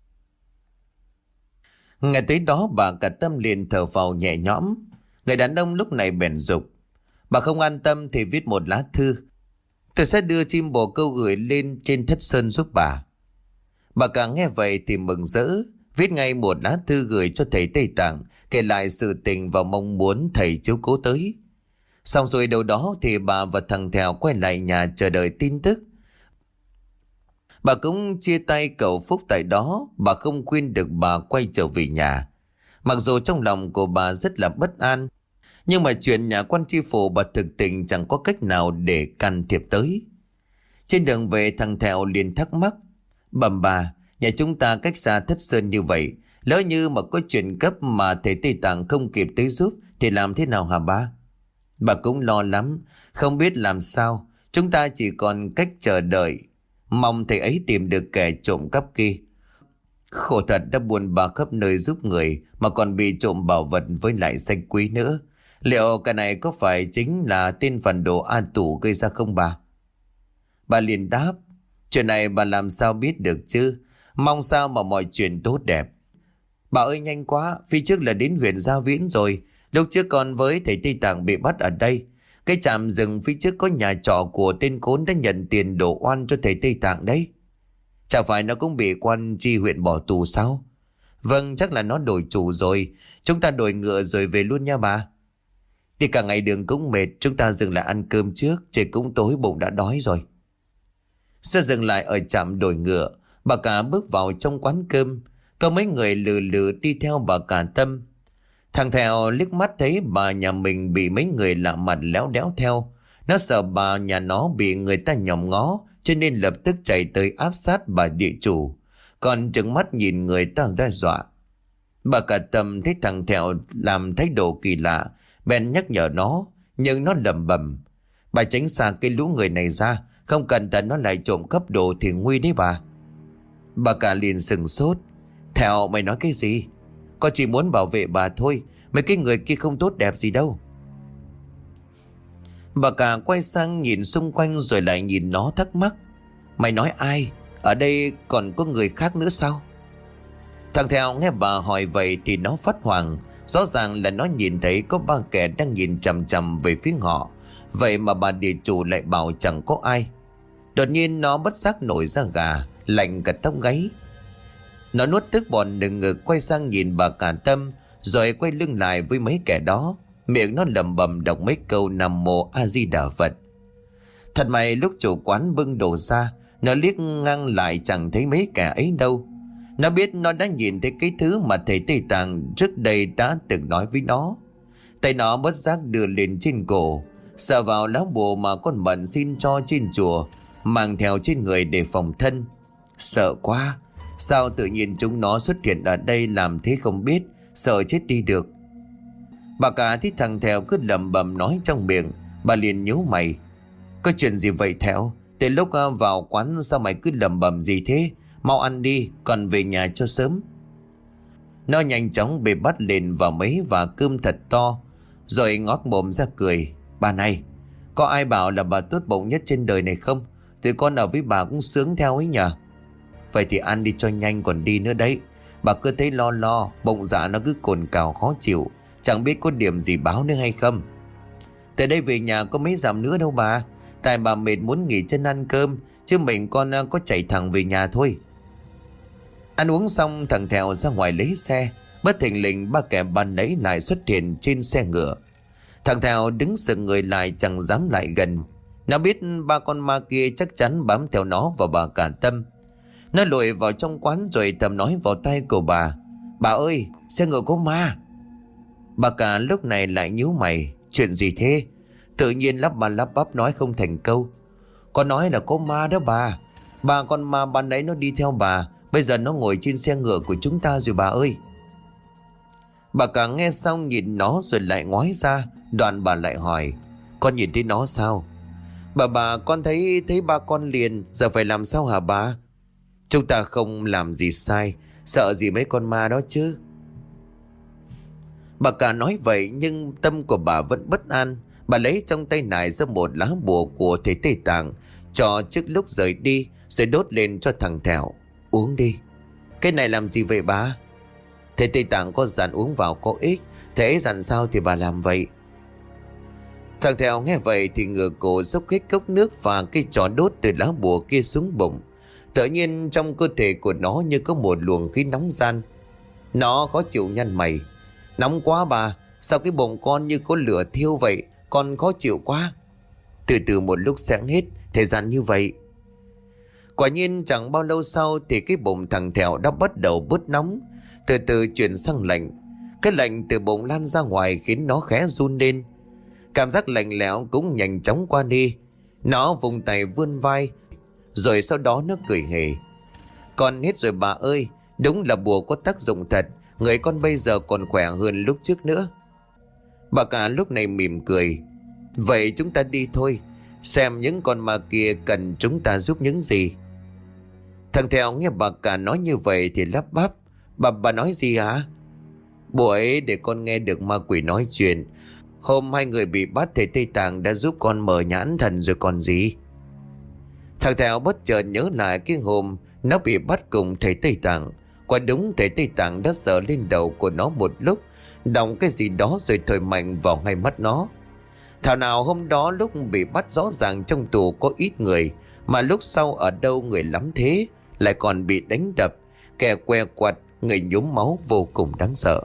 Nghe tới đó bà cả Tâm liền thở phào nhẹ nhõm. Người đàn ông lúc này bèn giục: Bà không an tâm thì viết một lá thư. Tôi sẽ đưa chim bồ câu gửi lên trên Thất Sơn giúp bà. Bà cả nghe vậy thì mừng rỡ, viết ngay một lá thư gửi cho thầy Tây Tạng, kể lại sự tình và mong muốn thầy chiếu cố tới. Xong rồi đâu đó thì bà và thằng Thèo quay lại nhà chờ đợi tin tức. Bà cũng chia tay cậu Phúc tại đó. Bà không khuyên được bà quay trở về nhà. Mặc dù trong lòng của bà rất là bất an, nhưng mà chuyện nhà quan tri phủ bà thực tình chẳng có cách nào để can thiệp tới. Trên đường về thằng Thẹo liền thắc mắc: Bẩm bà, nhà chúng ta cách xa Thất Sơn như vậy, lỡ như mà có chuyện cấp mà thầy Tây Tạng không kịp tới giúp thì làm thế nào hả bà? Bà cũng lo lắm, không biết làm sao. Chúng ta chỉ còn cách chờ đợi, mong thầy ấy tìm được kẻ trộm cắp kia. Khổ thật, đã buồn bà khắp nơi giúp người mà còn bị trộm bảo vật với lại danh quý nữa. Liệu cái này có phải chính là tên phản đồ A Tủ gây ra không bà? Bà liền đáp: Chuyện này bà làm sao biết được chứ? Mong sao mà mọi chuyện tốt đẹp. Bà ơi nhanh quá, phía trước là đến huyện Gia Viễn rồi. Lúc trước con với thầy Tây Tạng bị bắt ở đây. Cái trạm rừng phía trước có nhà trọ của tên Cốn đã nhận tiền đổ oan cho thầy Tây Tạng đấy. Chả phải nó cũng bị quan tri huyện bỏ tù sao? Vâng, chắc là nó đổi chủ rồi. Chúng ta đổi ngựa rồi về luôn nha bà. Đi cả ngày đường cũng mệt, chúng ta dừng lại ăn cơm trước. Trời cũng tối, bụng đã đói rồi. Xe dừng lại ở trạm đổi ngựa. Bà cả bước vào trong quán cơm. Có mấy người lừ lừ đi theo bà cả Tâm. Thằng Thèo liếc mắt thấy bà nhà mình bị mấy người lạ mặt léo đéo theo. Nó sợ bà nhà nó bị người ta nhòm ngó, cho nên lập tức chạy tới áp sát bà địa chủ, còn trừng mắt nhìn người ta đe dọa. Bà cả Tâm thấy thằng Thèo làm thái độ kỳ lạ, bèn nhắc nhở nó, nhưng nó lẩm bẩm: bà tránh xa cái lũ người này ra, không cẩn thận nó lại trộm cắp đồ thì nguy đấy bà. Bà cả liền sừng sốt: Thèo, mày nói cái gì? Con chỉ muốn bảo vệ bà thôi, mấy cái người kia không tốt đẹp gì đâu. Bà cả quay sang nhìn xung quanh rồi lại nhìn nó thắc mắc: mày nói ai? Ở đây còn có người khác nữa sao? Thằng Thèo nghe bà hỏi vậy thì nó phát hoảng. Rõ ràng là nó nhìn thấy có ba kẻ đang nhìn chằm chằm về phía họ. Vậy mà bà địa chủ lại bảo chẳng có ai. Đột nhiên nó bất giác nổi da gà, lạnh cả tóc gáy. Nó nuốt tức bọt đừng ngực, quay sang nhìn bà cả Tâm, rồi quay lưng lại với mấy kẻ đó. Miệng nó lẩm bẩm đọc mấy câu Nam Mô A Di Đà Phật. Thật may lúc chủ quán bưng đồ ra, nó liếc ngang lại chẳng thấy mấy kẻ ấy đâu. Nó biết nó đã nhìn thấy cái thứ mà thầy Tây Tạng trước đây đã từng nói với nó. Tay nó bất giác đưa lên trên cổ, sờ vào lá bùa mà con Mận xin cho trên chùa, mang theo trên người để phòng thân. Sợ quá, sao tự nhiên chúng nó xuất hiện ở đây làm thế không biết, sợ chết đi được. Bà cả thấy thằng Thèo cứ lẩm bẩm nói trong miệng, bà liền nhíu mày: có chuyện gì vậy Thèo? Từ lúc vào quán sao mày cứ lẩm bẩm gì thế? Mau ăn đi, còn về nhà cho sớm. Nó nhanh chóng bê bát lên vào mấy và cơm thật to, rồi ngót mồm ra cười: bà này, có ai bảo là bà tốt bụng nhất trên đời này không? Tụi con ở với bà cũng sướng theo ấy nhờ. Vậy thì ăn đi cho nhanh còn đi nữa đấy. Bà cứ thấy lo lo, bụng dạ nó cứ cồn cào khó chịu, chẳng biết có điểm gì báo nữa hay không. Từ đây về nhà có mấy dặm nữa đâu bà. Tại bà mệt muốn nghỉ chân ăn cơm, chứ mình con có chạy thẳng về nhà thôi. Ăn uống xong thằng Thèo ra ngoài lấy xe. Bất thình lình ba kẻ ban nãy lại xuất hiện trên xe ngựa. Thằng Thèo đứng sững người lại, chẳng dám lại gần. Nó biết ba con ma kia chắc chắn bám theo nó và bà cả Tâm. Nó lùi vào trong quán rồi thầm nói vào tai của bà: bà ơi, xe ngựa có ma. Bà cả lúc này lại nhíu mày: chuyện gì thế? Tự nhiên lắp bà lắp bắp nói không thành câu. Con nói là có ma đó bà. Bà con ma ban nãy nó đi theo bà, bây giờ nó ngồi trên xe ngựa của chúng ta rồi bà ơi. Bà cả nghe xong nhìn nó rồi lại ngoái ra. Đoạn bà lại hỏi: con nhìn thấy nó sao? Bà bà con thấy thấy ba con liền. Giờ phải làm sao hả bà? Chúng ta không làm gì sai, sợ gì mấy con ma đó chứ. Bà cả nói vậy nhưng tâm của bà vẫn bất an. Bà lấy trong tay nải ra một lá bùa của thầy Tây Tạng, cho trước lúc rời đi, rồi đốt lên cho thằng Thèo: uống đi. Cái này làm gì vậy bà? Thầy Tây Tạng có dặn uống vào có ích. Thế dặn sao thì bà làm vậy. Thằng Thèo nghe vậy thì ngửa cổ xốc hết cốc nước và cây trò đốt từ lá bùa kia xuống bụng. Tự nhiên trong cơ thể của nó như có một luồng khí nóng gian. Nó khó chịu nhăn mày: nóng quá bà, sao cái bụng con như có lửa thiêu vậy? Con khó chịu quá. Từ từ một lúc sẽ hết, thời gian như vậy. Quả nhiên chẳng bao lâu sau thì cái bụng thằng Thèo đã bắt đầu bớt nóng, từ từ chuyển sang lạnh. Cái lạnh từ bụng lan ra ngoài khiến nó khẽ run lên. Cảm giác lạnh lẽo cũng nhanh chóng qua đi. Nó vùng tay vươn vai, rồi sau đó nó cười hề: con hết rồi bà ơi, đúng là bùa có tác dụng thật. Người con bây giờ còn khỏe hơn lúc trước nữa. Bà cả lúc này mỉm cười: vậy chúng ta đi thôi, xem những con ma kia cần chúng ta giúp những gì. Thằng Thèo nghe bà cả nói như vậy thì lắp bắp: Bà bà nói gì hả? Bùa ấy để con nghe được ma quỷ nói chuyện. Hôm hai người bị bắt thầy Tây Tạng đã giúp con mở nhãn thần rồi còn gì. Thằng Thèo bất chợt nhớ lại cái hôm nó bị bắt cùng thầy Tây Tạng. Quả đúng thầy Tây Tạng đã sờ lên đầu của nó một lúc, đọng cái gì đó rồi thổi mạnh vào ngay mắt nó. Thảo nào hôm đó lúc bị bắt rõ ràng trong tù có ít người, mà lúc sau ở đâu người lắm thế, lại còn bị đánh đập, kẻ que quặt, người nhúm máu vô cùng đáng sợ.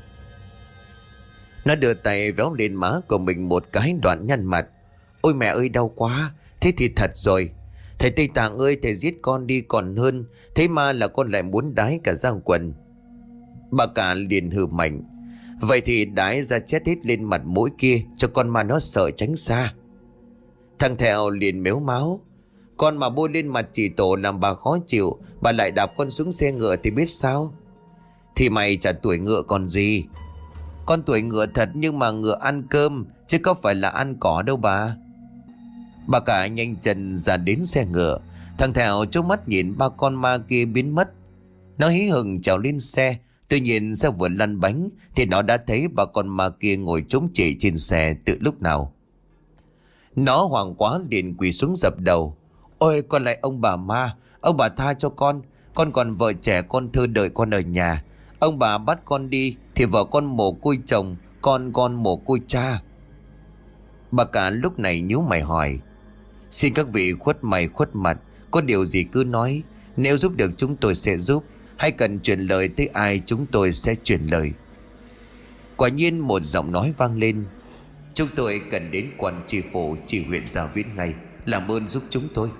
Nó đưa tay véo lên má của mình một cái, đoạn nhăn mặt. Ôi mẹ ơi, đau quá, thế thì thật rồi. Thầy Tây Tạng ơi, thầy giết con đi còn hơn, thế mà là con lại muốn đái cả giang quần. Bà cả liền hừ mạnh. Vậy thì đái ra chết hết lên mặt mũi kia, cho con ma nó sợ tránh xa. Thằng Thẹo liền mếu máo. Con mà bôi lên mặt chỉ tổ làm bà khó chịu, bà lại đạp con xuống xe ngựa thì biết sao. Thì mày chả tuổi ngựa còn gì. Con tuổi ngựa thật, nhưng mà ngựa ăn cơm, chứ có phải là ăn cỏ đâu bà. Bà cả nhanh chân ra đến xe ngựa. Thằng Thẹo trố mắt nhìn ba con ma kia biến mất. Nó hí hửng trèo lên xe. Tuy nhiên xe vừa lăn bánh thì nó đã thấy ba con ma kia ngồi trống trễ trên xe từ lúc nào. Nó hoảng quá liền quỳ xuống dập đầu. Ôi con lại ông bà ma, ông bà tha cho con. Con còn vợ trẻ con thơ đợi con ở nhà. Ông bà bắt con đi thì vợ con mồ côi chồng, con con mồ côi cha. Bà cả lúc này nhíu mày hỏi. Xin các vị khuất mày khuất mặt, có điều gì cứ nói. Nếu giúp được chúng tôi sẽ giúp, hay cần truyền lời tới ai chúng tôi sẽ truyền lời. Quả nhiên một giọng nói vang lên. Chúng tôi cần đến quan tri phủ chỉ huyện Gia Viễn ngay, làm ơn giúp chúng tôi.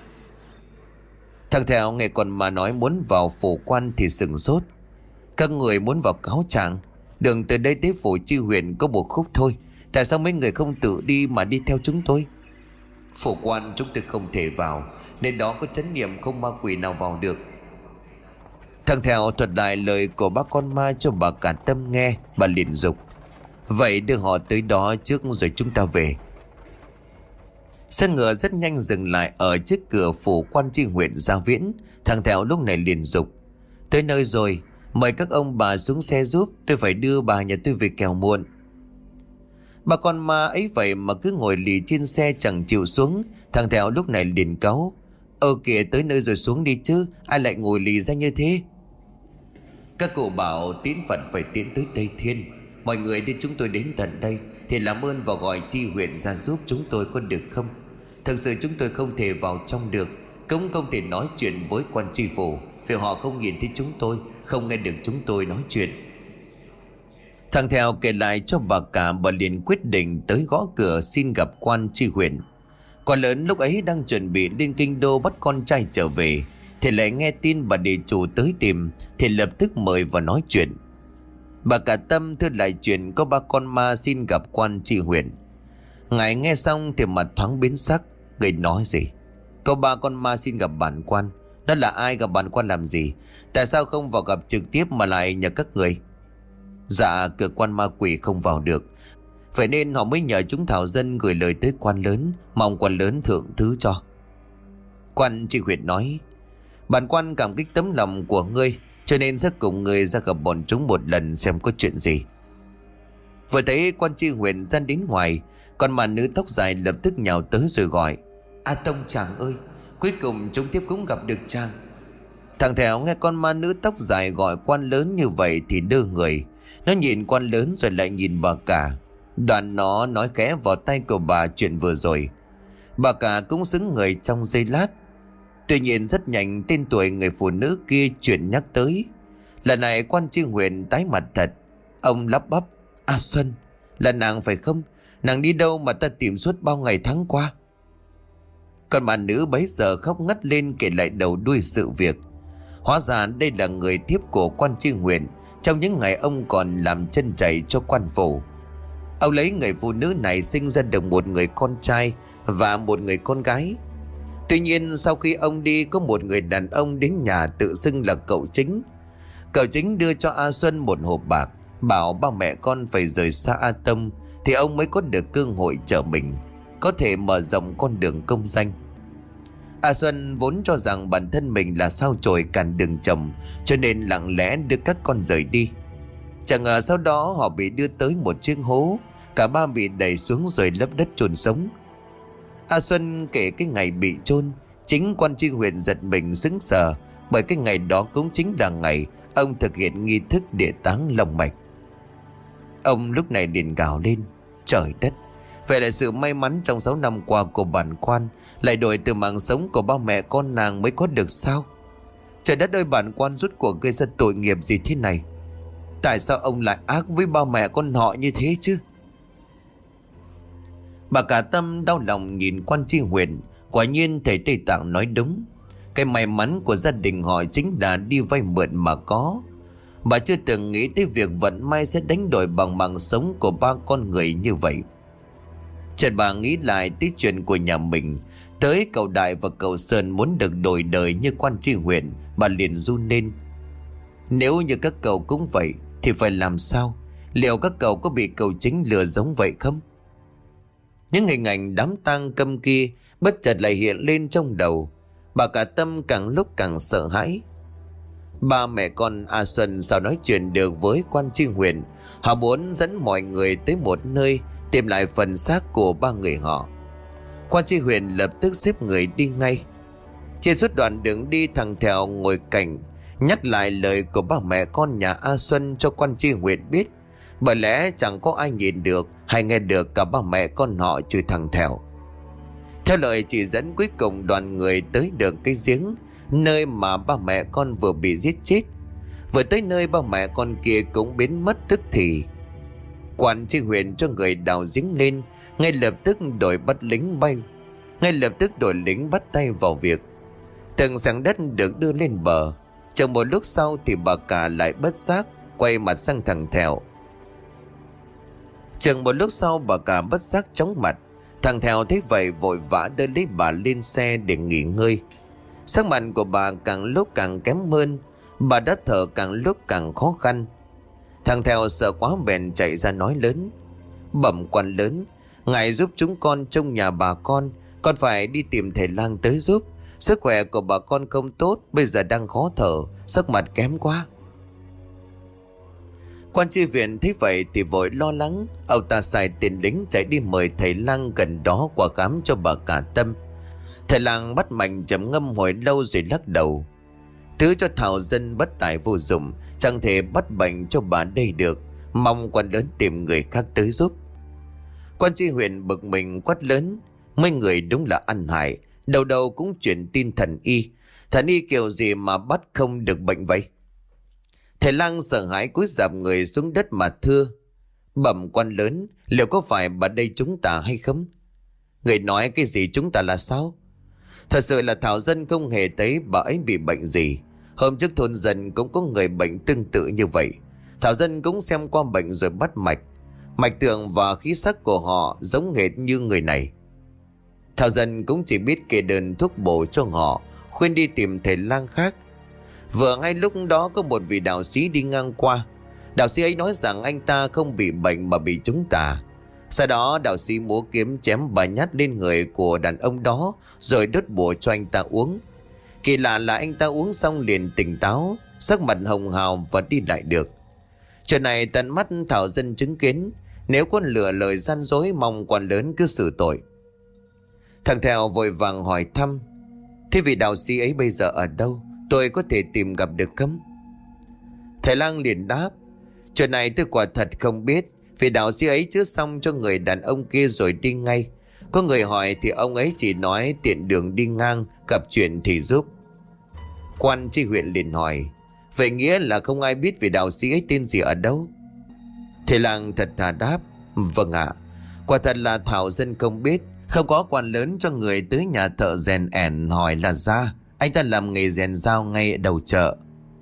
Thằng Thẹo nghe con mà nói muốn vào phủ quan thì sừng sốt. Các người muốn vào cáo trạng? Đường từ đây tới phủ chi huyện có một khúc thôi, tại sao mấy người không tự đi mà đi theo chúng tôi? Phủ quan chúng tôi không thể vào, nên đó có chánh niệm không ma quỷ nào vào được. Thằng Thẹo thuật lại lời của bác con ma cho bà cả Tâm nghe. Bà liền dục. Vậy đưa họ tới đó trước rồi chúng ta về. Xe ngựa rất nhanh dừng lại ở trước cửa phủ quan tri huyện Gia Viễn. Thằng Thẹo lúc này liền dục. Tới nơi rồi, mời các ông bà xuống xe giúp, tôi phải đưa bà nhà tôi về kẻo muộn. Bà con ma ấy vậy mà cứ ngồi lì trên xe chẳng chịu xuống. Thằng Thẹo lúc này liền cáu. Ơ kìa, tới nơi rồi xuống đi chứ, ai lại ngồi lì ra như thế? Các cụ bảo tiến Phật phải tiến tới Tây Thiên. Mọi người đi chúng tôi đến tận đây thì làm ơn vào gọi chi huyện ra giúp chúng tôi có được không? Thực sự chúng tôi không thể vào trong được, cũng không thể nói chuyện với quan tri phủ, vì họ không nhìn thấy chúng tôi, không nghe được chúng tôi nói chuyện. Thằng Thẹo kể lại cho bà cả, bà liền quyết định tới gõ cửa xin gặp quan tri huyện. Quan lớn lúc ấy đang chuẩn bị lên kinh đô bắt con trai trở về, thì lại nghe tin bà địa chủ tới tìm, thì lập tức mời vào nói chuyện. Bà cả Tâm thưa lại chuyện có ba con ma xin gặp quan tri huyện. Ngài nghe xong thì mặt thoáng biến sắc. Người nói gì? Có ba con ma xin gặp bản quan? Đó là ai, gặp bản quan làm gì? Tại sao không vào gặp trực tiếp mà lại nhờ các người? Dạ, cơ quan ma quỷ không vào được, vậy nên họ mới nhờ chúng thảo dân gửi lời tới quan lớn, mong quan lớn thượng thứ cho. Quan tri huyện nói. Bản quan cảm kích tấm lòng của ngươi, cho nên sẽ cùng người ra gặp bọn chúng một lần xem có chuyện gì. Vừa thấy quan tri huyện ra đến ngoài, con mà nữ tóc dài lập tức nhào tới rồi gọi. A Tông chàng ơi, cuối cùng chúng tiếp cũng gặp được chàng. Thằng Thẹo nghe con ma nữ tóc dài gọi quan lớn như vậy thì đơ người. Nó nhìn quan lớn rồi lại nhìn bà cả. Đoạn nó nói khẽ vào tay của bà chuyện vừa rồi. Bà cả cũng xứng người trong giây lát. Tuy nhiên rất nhanh tên tuổi người phụ nữ kia chuyện nhắc tới. Lần này quan tri huyện tái mặt thật. Ông lắp bắp. À Xuân, là nàng phải không? Nàng đi đâu mà ta tìm suốt bao ngày tháng qua? Con bà nữ bấy giờ khóc ngất lên kể lại đầu đuôi sự việc. Hóa ra đây là người thiếp của quan tri huyện trong những ngày ông còn làm chân chạy cho quan phủ. Ông lấy người phụ nữ này sinh ra được một người con trai và một người con gái. Tuy nhiên sau khi ông đi, có một người đàn ông đến nhà tự xưng là cậu Chính. Cậu Chính đưa cho A Xuân một hộp bạc, bảo ba mẹ con phải rời xa A Tông thì ông mới có được cơ hội trở mình, có thể mở rộng con đường công danh. A Xuân vốn cho rằng bản thân mình là sao chổi cản đường chồng, cho nên lặng lẽ đưa các con rời đi. Chẳng ngờ sau đó họ bị đưa tới một chiếc hố, cả ba bị đẩy xuống rồi lấp đất chôn sống. A Xuân kể cái ngày bị chôn, chính quan tri huyện giật mình sững sờ, bởi cái ngày đó cũng chính là ngày ông thực hiện nghi thức địa táng long mạch. Ông lúc này liền gào lên: Trời đất, vậy là sự may mắn trong sáu năm qua của bản quan lại đổi từ mạng sống của ba mẹ con nàng mới có được sao? Trời đất ơi, bản quan rốt cuộc gây ra tội nghiệp gì thế này? Tại sao ông lại ác với ba mẹ con họ như thế chứ? Bà cả Tâm đau lòng nhìn quan tri huyện. Quả nhiên thầy Tây Tạng nói đúng. Cái may mắn của gia đình họ chính là đi vay mượn mà có. Bà chưa từng nghĩ tới việc vận may sẽ đánh đổi bằng mạng sống của ba con người như vậy. Chợt bà nghĩ lại tới chuyện của nhà mình. Tới cậu Đại và cậu Sơn muốn được đổi đời như quan tri huyện. Bà liền run lên. Nếu như các cậu cũng vậy thì phải làm sao? Liệu các cậu có bị cậu chính lừa giống vậy không? Những hình ảnh đám tang câm kia bất chợt lại hiện lên trong đầu. Bà cả Tâm càng lúc càng sợ hãi. Ba mẹ con A Xuân sao nói chuyện được với quan tri huyện? Họ muốn dẫn mọi người tới một nơi tìm lại phần xác của ba người họ. Quan tri huyện lập tức xếp người đi ngay. Trên suốt đoạn đường đi, thằng Thèo ngồi cạnh nhắc lại lời của ba mẹ con nhà A Xuân cho quan tri huyện biết. Bởi lẽ chẳng có ai nhìn được hay nghe được cả ba mẹ con họ trừ thằng Thèo. Theo lời chỉ dẫn cuối cùng, đoàn người tới được cái giếng nơi mà ba mẹ con vừa bị giết chết. Vừa tới nơi, ba mẹ con kia cũng biến mất tức thì. Quan tri huyện cho người đào giếng lên, ngay lập tức đổi bắt lính bay ngay lập tức đổi lính bắt tay vào việc. Từng sảng đất được đưa lên bờ. Chừng một lúc sau thì bà cả lại bất giác quay mặt sang thằng Thèo. Chừng một lúc sau bà cả bất giác chóng mặt. Thằng Thèo thấy vậy vội vã đưa lấy bà lên xe để nghỉ ngơi. Sắc mặt của bà càng lúc càng kém hơn. Bà đã thở càng lúc càng khó khăn. Thằng Thèo sợ quá bèn chạy ra nói lớn: Bẩm quan lớn, ngài giúp chúng con trông nhà bà con. Con phải đi tìm thầy lang tới giúp. Sức khỏe của bà con không tốt, bây giờ đang khó thở, sắc mặt kém quá. Quan tri viện thấy vậy thì vội lo lắng. Ông ta sai tên lính chạy đi mời thầy lang gần đó qua khám cho bà cả Tâm. Thầy lang bắt mạch trầm ngâm hồi lâu rồi lắc đầu: Thứ cho thảo dân bất tài vô dụng, chẳng thể bắt bệnh cho bà đây được. Mong quan lớn tìm người khác tới giúp. Quan tri huyện bực mình quát lớn: Mấy người đúng là ăn hại, đầu đầu cũng chuyển tin thần y. Thần y kiểu gì mà bắt không được bệnh vậy? Thầy lang sợ hãi cúi rạp người xuống đất mà thưa: Bẩm quan lớn, liệu có phải bà đây chúng ta hay không? Người nói cái gì chúng ta là sao? Thật sự là thảo dân không hề thấy bà ấy bị bệnh gì. Hôm trước thôn dân cũng có người bệnh tương tự như vậy. Thảo dân cũng xem qua bệnh rồi bắt mạch. Mạch tượng và khí sắc của họ giống hệt như người này. Thảo dân cũng chỉ biết kê đơn thuốc bổ cho họ, khuyên đi tìm thầy lang khác. Vừa ngay lúc đó có một vị đạo sĩ đi ngang qua. Đạo sĩ ấy nói rằng anh ta không bị bệnh mà bị trúng tà. Sau đó đạo sĩ múa kiếm chém ba nhát lên người của đàn ông đó, rồi đốt bùa cho anh ta uống. Kỳ lạ là anh ta uống xong liền tỉnh táo, sắc mặt hồng hào và đi lại được. Chuyện này tận mắt thảo dân chứng kiến. Nếu có lừa lời gian dối, mong quan lớn cứ xử tội. Thằng Thèo vội vàng hỏi thăm: Thế vị đạo sĩ ấy bây giờ ở đâu? Tôi có thể tìm gặp được không? Thầy lang liền đáp: Chuyện này tôi quả thật không biết. Vì đạo sĩ ấy chữa xong cho người đàn ông kia rồi đi ngay. Có người hỏi thì ông ấy chỉ nói tiện đường đi ngang, gặp chuyện thì giúp. Quan tri huyện liền hỏi: Vậy nghĩa là không ai biết vị đạo sĩ ấy tên gì ở đâu? Thầy lang thật thà đáp: Vâng ạ, à, quả thật là thảo dân không biết. Không có quan lớn cho người tới nhà thợ rèn ẻn hỏi là ra. Anh ta làm nghề rèn dao ngay ở đầu chợ.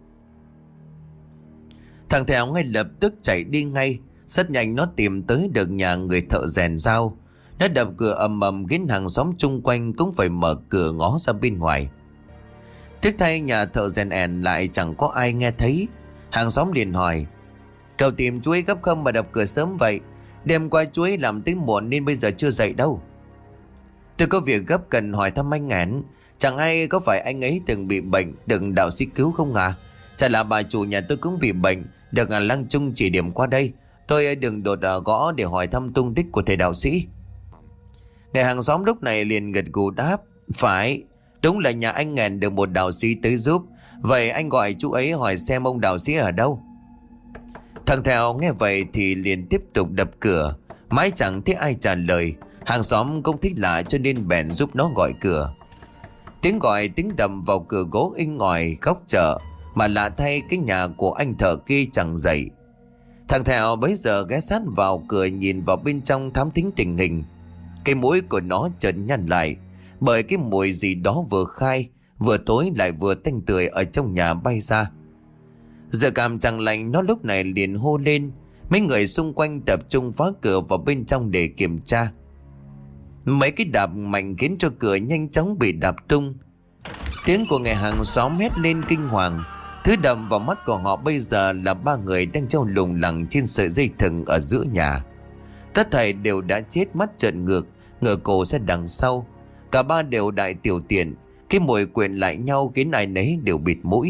Thằng Thèo ngay lập tức chạy đi ngay. Rất nhanh nó tìm tới được nhà người thợ rèn dao. Nó đập cửa ầm ầm khiến hàng xóm chung quanh cũng phải mở cửa ngó ra bên ngoài. Tiếc thay nhà thợ rèn ẻn lại chẳng có ai nghe thấy. Hàng xóm liền hỏi: Cậu tìm chú ấy gấp không mà đập cửa sớm vậy? Đêm qua chú ấy làm tới muộn nên bây giờ chưa dậy đâu. Tôi có việc gấp cần hỏi thăm anh ẻn. Chẳng hay có phải anh ấy từng bị bệnh được đạo sĩ cứu không à? Chả là bà chủ nhà tôi cũng bị bệnh, được à, Lăng Trung chỉ điểm qua đây. Tôi đừng đột à, gõ để hỏi thăm tung tích của thầy đạo sĩ. Người hàng xóm lúc này liền gật gù đáp: Phải, đúng là nhà anh nghèn được một đạo sĩ tới giúp. Vậy anh gọi chú ấy hỏi xem ông đạo sĩ ở đâu. Thằng Thèo nghe vậy thì liền tiếp tục đập cửa, mãi chẳng thấy ai trả lời. Hàng xóm cũng thích lạ cho nên bèn giúp nó gọi cửa. Tiếng gọi tiếng đập vào cửa gỗ inh ỏi góc chợ, mà lạ thay cái nhà của anh thợ kia chẳng dậy. Thằng Thèo bấy giờ ghé sát vào cửa nhìn vào bên trong thám thính tình hình. Cái mũi của nó chợt nhăn lại, bởi cái mùi gì đó vừa khai, vừa tối lại vừa tanh tưởi ở trong nhà bay ra. Giờ cảm chẳng lành, nó lúc này liền hô lên. Mấy người xung quanh tập trung phá cửa vào bên trong để kiểm tra. Mấy cái đạp mạnh khiến cho cửa nhanh chóng bị đạp tung. Tiếng của người hàng xóm hét lên kinh hoàng. Thứ đập vào mắt của họ bây giờ là ba người đang treo lủng lẳng trên sợi dây thừng ở giữa nhà. Tất thảy đều đã chết, mắt trợn ngược, ngửa cổ ra đằng sau. Cả ba đều đại tiểu tiện. Cái mùi quyện lại nhau khiến ai nấy đều bịt mũi.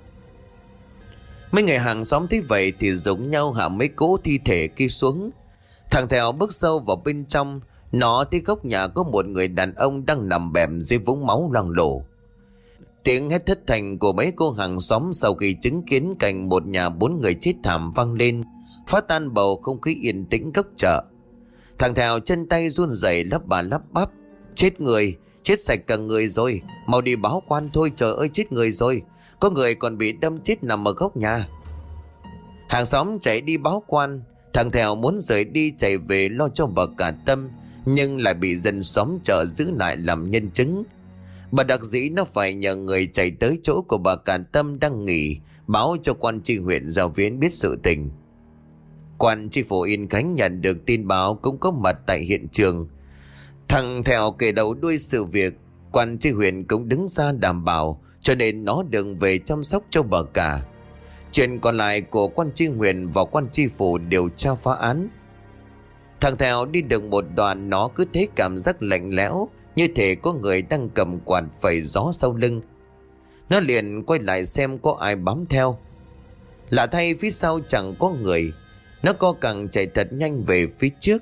Mấy người hàng xóm thấy vậy thì giống nhau hạ mấy cỗ thi thể kia xuống. Thằng Thèo bước sâu vào bên trong. Nó thấy góc nhà có một người đàn ông đang nằm bẹp dưới vũng máu loang lổ. Tiếng hét thất thanh của mấy cô hàng xóm sau khi chứng kiến cảnh một nhà bốn người chết thảm vang lên, phá tan bầu không khí yên tĩnh góc chợ. Thằng Thèo chân tay run rẩy lắp bà lắp bắp. Chết người, chết sạch cả người rồi, mau đi báo quan thôi, trời ơi chết người rồi. Có người còn bị đâm chết nằm ở góc nhà. Hàng xóm chạy đi báo quan. Thằng Thèo muốn rời đi chạy về lo cho bà cả Tâm, nhưng lại bị dân xóm chợ giữ lại làm nhân chứng. Bà đặc dĩ nó phải nhờ người chạy tới chỗ của bà cả Tâm đang nghỉ, báo cho quan tri huyện Giao Viễn biết sự tình. Quan tri phủ Yên Khánh nhận được tin báo cũng có mặt tại hiện trường. Thằng Thèo kể đầu đuôi sự việc. Quan tri huyện cũng đứng ra đảm bảo, cho nên nó đừng về chăm sóc cho bà cả. Chuyện còn lại của quan tri huyện và quan tri phủ điều tra phá án. Thằng Thèo đi được một đoạn, nó cứ thấy cảm giác lạnh lẽo, như thể có người đang cầm quạt phẩy gió sau lưng. Nó liền quay lại xem có ai bám theo. Lạ thay phía sau chẳng có người. Nó co cẳng chạy thật nhanh về phía trước.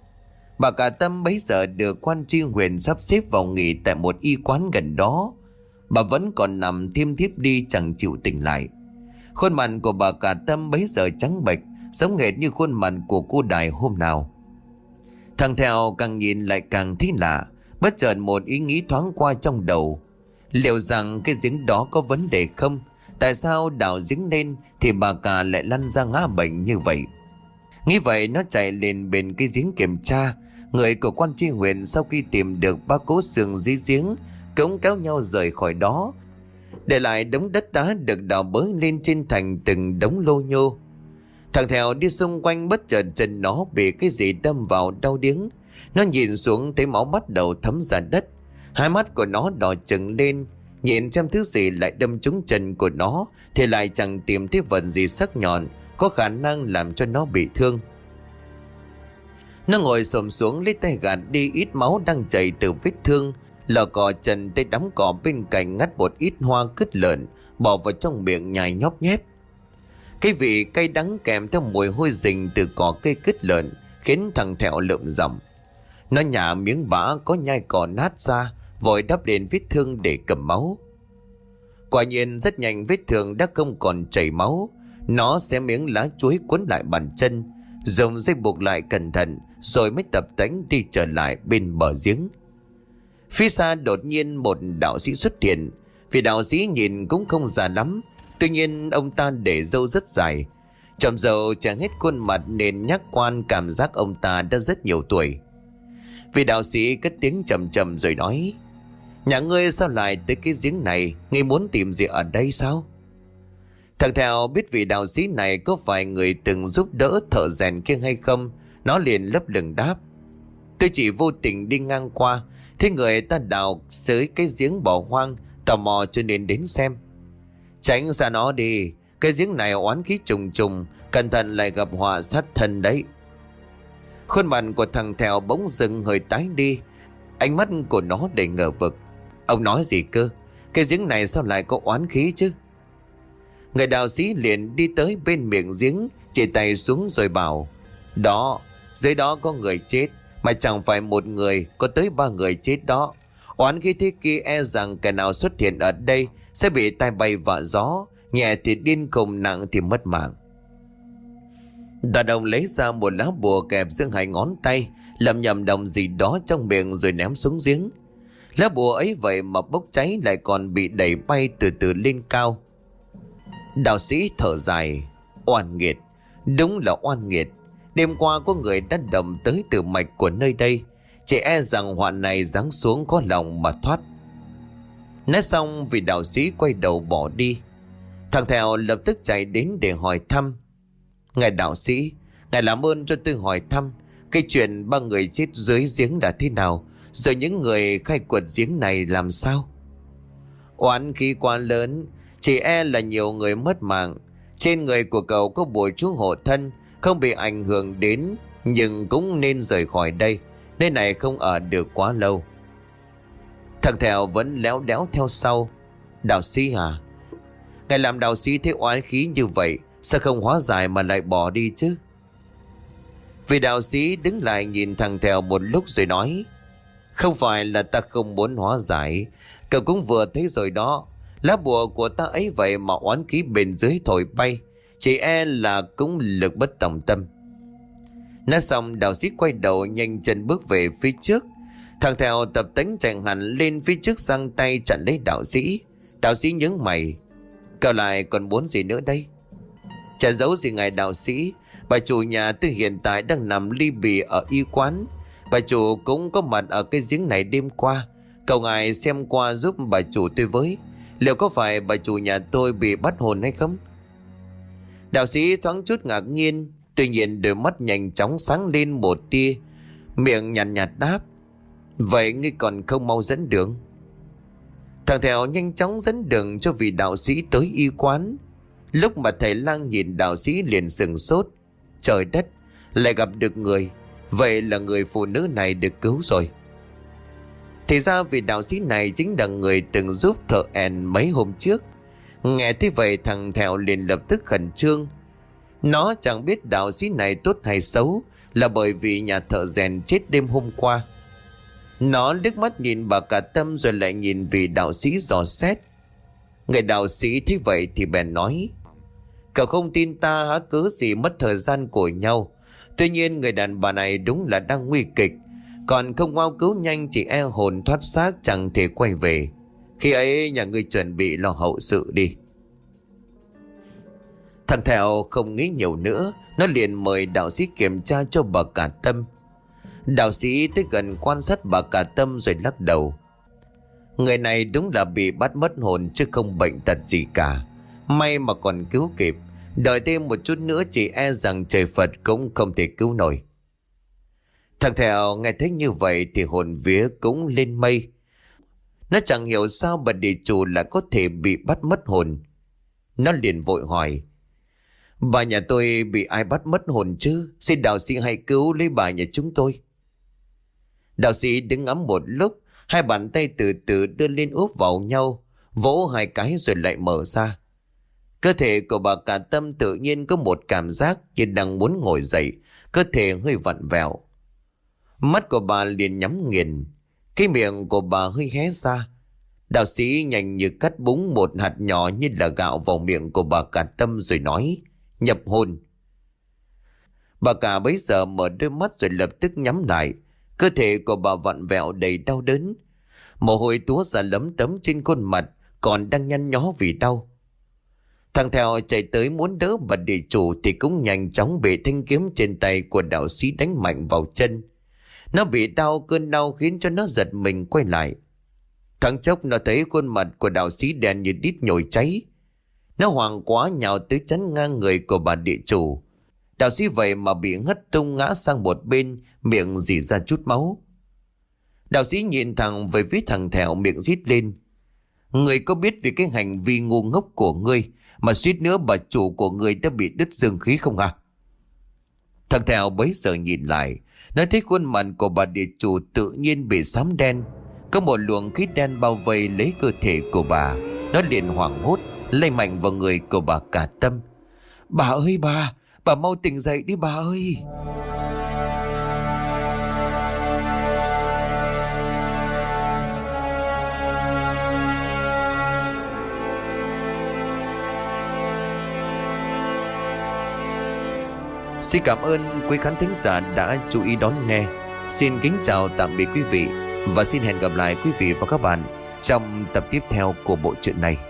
Bà cả Tâm bấy giờ được quan tri huyện sắp xếp vào nghỉ tại một y quán gần đó. Bà vẫn còn nằm thiêm thiếp đi chẳng chịu tỉnh lại. Khuôn mặt của bà cả Tâm bấy giờ trắng bệch, giống hệt như khuôn mặt của cô Đài hôm nào. Thằng Thèo càng nhìn lại càng thấy lạ. Bất chợt một ý nghĩ thoáng qua trong đầu. Liệu rằng cái giếng đó có vấn đề không? Tại sao đào giếng lên thì bà cả lại lăn ra ngã bệnh như vậy? Nghĩ vậy nó chạy lên bên cái giếng kiểm tra. Người của quan tri huyện sau khi tìm được ba cố xương dưới giếng cũng kéo nhau rời khỏi đó, để lại đống đất đá được đào bới lên trên thành từng đống lô nhô. Thằng Thèo đi xung quanh, bất chợt chân nó bị cái gì đâm vào đau điếng. Nó nhìn xuống thấy máu bắt đầu thấm ra đất. Hai mắt của nó đỏ trừng lên. Nhìn xem thứ gì lại đâm trúng chân của nó thì lại chẳng tìm thấy vật gì sắc nhọn có khả năng làm cho nó bị thương. Nó ngồi xổm xuống lấy tay gạt đi ít máu đang chảy từ vết thương, lò cò chân tay đắm cỏ bên cạnh, ngắt một ít hoa cứt lợn bỏ vào trong miệng nhai nhóp nhép. Cái vị cay đắng kèm theo mùi hôi rình từ cỏ cây cứt lợn khiến thằng Thèo lợm giọng. Nó nhả miếng bã có nhai cỏ nát ra, vội đắp lên vết thương để cầm máu. Quả nhiên rất nhanh vết thương đã không còn chảy máu. Nó xé miếng lá chuối quấn lại bàn chân, dùng dây buộc lại cẩn thận, rồi mới tập tễnh đi trở lại bên bờ giếng. Phía xa đột nhiên một đạo sĩ xuất hiện. Vì đạo sĩ nhìn cũng không già lắm, tuy nhiên ông ta để râu rất dài. Tròm râu che hết khuôn mặt nên nhắc quan cảm giác ông ta đã rất nhiều tuổi. Vì đạo sĩ cất tiếng trầm trầm rồi nói: "Nhà ngươi sao lại tới cái giếng này? Ngươi muốn tìm gì ở đây sao?" Thằng Thèo biết vị đạo sĩ này có phải người từng giúp đỡ thợ rèn kia hay không. Nó liền lấp lửng đáp: "Tôi chỉ vô tình đi ngang qua, thấy người ta đào xới cái giếng bỏ hoang, tò mò cho nên đến xem." "Tránh xa nó đi, cái giếng này oán khí trùng trùng, cẩn thận lại gặp họa sát thân đấy." Khuôn mặt của thằng Thèo bỗng dưng hơi tái đi, ánh mắt của nó đầy ngờ vực. "Ông nói gì cơ? Cái giếng này sao lại có oán khí chứ?" Người đạo sĩ liền đi tới bên miệng giếng, chỉ tay xuống rồi bảo: "Đó, dưới đó có người chết, mà chẳng phải một người, có tới ba người chết đó. Oán khí thế kia e rằng kẻ nào xuất hiện ở đây sẽ bị tai bay vạ gió, nhẹ thì điên khùng, nặng thì mất mạng." Đàn ông lấy ra một lá bùa kẹp giữa hai ngón tay, lẩm nhẩm đồng gì đó trong miệng rồi ném xuống giếng. Lá bùa ấy vậy mà bốc cháy, lại còn bị đẩy bay từ từ lên cao. Đạo sĩ thở dài. Oan nghiệt, đúng là oan nghiệt. Đêm qua có người đã động tới từ mạch của nơi đây, chỉ e rằng họa này giáng xuống có lòng mà thoát. Nói xong vị đạo sĩ quay đầu bỏ đi. Thằng Thèo lập tức chạy đến để hỏi thăm. Ngài đạo sĩ, ngài làm ơn cho tôi hỏi thăm cái chuyện ba người chết dưới giếng đã thế nào, rồi những người khai quật giếng này làm sao? Oán khí quá lớn, chỉ e là nhiều người mất mạng. Trên người của cậu có bùa chú hộ thân, không bị ảnh hưởng đến, nhưng cũng nên rời khỏi đây. Nơi này không ở được quá lâu. Thằng Thèo vẫn léo đéo theo sau. Đạo sĩ à, ngài làm đạo sĩ thấy oán khí như vậy, sao không hóa giải mà lại bỏ đi chứ? Vị đạo sĩ đứng lại nhìn thằng Thèo một lúc rồi nói. Không phải là ta không muốn hóa giải, cậu cũng vừa thấy rồi đó. Lá bùa của ta ấy vậy mà oán khí bên dưới thổi bay, chỉ e là cũng lực bất tòng tâm. Nói xong đạo sĩ quay đầu nhanh chân bước về phía trước. Thằng Thèo tập tánh chạy hẳn lên phía trước, giang tay chặn lấy đạo sĩ. Đạo sĩ nhướng mày. Cậu lại còn muốn gì nữa đây? Chả giấu gì ngài đạo sĩ, bà chủ nhà tôi hiện tại đang nằm ly bì ở y quán. Bà chủ cũng có mặt ở cái giếng này đêm qua. Cậu ngài xem qua giúp bà chủ tôi với, liệu có phải bà chủ nhà tôi bị bắt hồn hay không? Đạo sĩ thoáng chút ngạc nhiên, tuy nhiên đôi mắt nhanh chóng sáng lên một tia, miệng nhàn nhạt, nhạt đáp. Vậy ngươi còn không mau dẫn đường? Thằng Thèo nhanh chóng dẫn đường cho vị đạo sĩ tới y quán. Lúc mà thầy lang nhìn đạo sĩ liền sừng sốt. Trời đất, lại gặp được người. Vậy là người phụ nữ này được cứu rồi. Thì ra vị đạo sĩ này chính là người từng giúp thợ èn mấy hôm trước. Nghe thế vậy thằng Thèo liền lập tức khẩn trương. Nó chẳng biết đạo sĩ này tốt hay xấu, là bởi vì nhà thợ rèn chết đêm hôm qua. Nó liếc mắt nhìn bà cả Tâm rồi lại nhìn vị đạo sĩ dò xét. Người đạo sĩ thấy vậy thì bèn nói. Cậu không tin ta hả, cớ gì mất thời gian của nhau. Tuy nhiên người đàn bà này đúng là đang nguy kịch, còn không mau cứu nhanh chỉ e hồn thoát xác chẳng thể quay về. Khi ấy nhà ngươi chuẩn bị lo hậu sự đi. Thằng Thèo không nghĩ nhiều nữa, nó liền mời đạo sĩ kiểm tra cho bà cả Tâm. Đạo sĩ tới gần quan sát bà cả Tâm rồi lắc đầu. Người này đúng là bị bắt mất hồn chứ không bệnh tật gì cả. May mà còn cứu kịp, đợi thêm một chút nữa chỉ e rằng trời Phật cũng không thể cứu nổi. Thằng Thèo nghe thấy như vậy thì hồn vía cũng lên mây. Nó chẳng hiểu sao bà địa chủ lại có thể bị bắt mất hồn. Nó liền vội hỏi. Bà nhà tôi bị ai bắt mất hồn chứ? Xin đạo sĩ hãy cứu lấy bà nhà chúng tôi. Đạo sĩ đứng ngắm một lúc, hai bàn tay từ từ đưa lên úp vào nhau, vỗ hai cái rồi lại mở ra. Cơ thể của bà cả Tâm tự nhiên có một cảm giác như đang muốn ngồi dậy, cơ thể hơi vặn vẹo. Mắt của bà liền nhắm nghiền, cái miệng của bà hơi hé ra. Đạo sĩ nhanh như cắt búng một hạt nhỏ như là gạo vào miệng của bà cả Tâm rồi nói. Nhập hồn. Bà cả bấy giờ mở đôi mắt rồi lập tức nhắm lại. Cơ thể của bà vặn vẹo đầy đau đớn, mồ hôi túa ra lấm tấm trên khuôn mặt, còn đang nhăn nhó vì đau. Thằng Thèo chạy tới muốn đỡ bà địa chủ thì cũng nhanh chóng bị thanh kiếm trên tay của đạo sĩ đánh mạnh vào chân. Nó bị đau, cơn đau khiến cho nó giật mình quay lại. Thoáng chốc nó thấy khuôn mặt của đạo sĩ đen như đít nhồi cháy. Nó hoảng quá nhào tới chắn ngang người của bà địa chủ. Đạo sĩ vậy mà bị ngất tung ngã sang một bên, miệng rỉ ra chút máu. Đạo sĩ nhìn thẳng về phía thằng Thèo, miệng rít lên. Người có biết vì cái hành vi ngu ngốc của ngươi mà suýt nữa bà chủ của ngươi đã bị đứt dương khí không à? Thằng Thèo bấy giờ nhìn lại, nó thấy khuôn mặt của bà địa chủ tự nhiên bị xám đen, có một luồng khí đen bao vây lấy cơ thể của bà. Nó liền hoảng hốt lay mạnh vào người của bà cả Tâm. Bà ơi bà, bà mau tỉnh dậy đi bà ơi. Xin cảm ơn quý khán thính giả đã chú ý đón nghe. Xin kính chào tạm biệt quý vị và xin hẹn gặp lại quý vị và các bạn trong tập tiếp theo của bộ truyện này.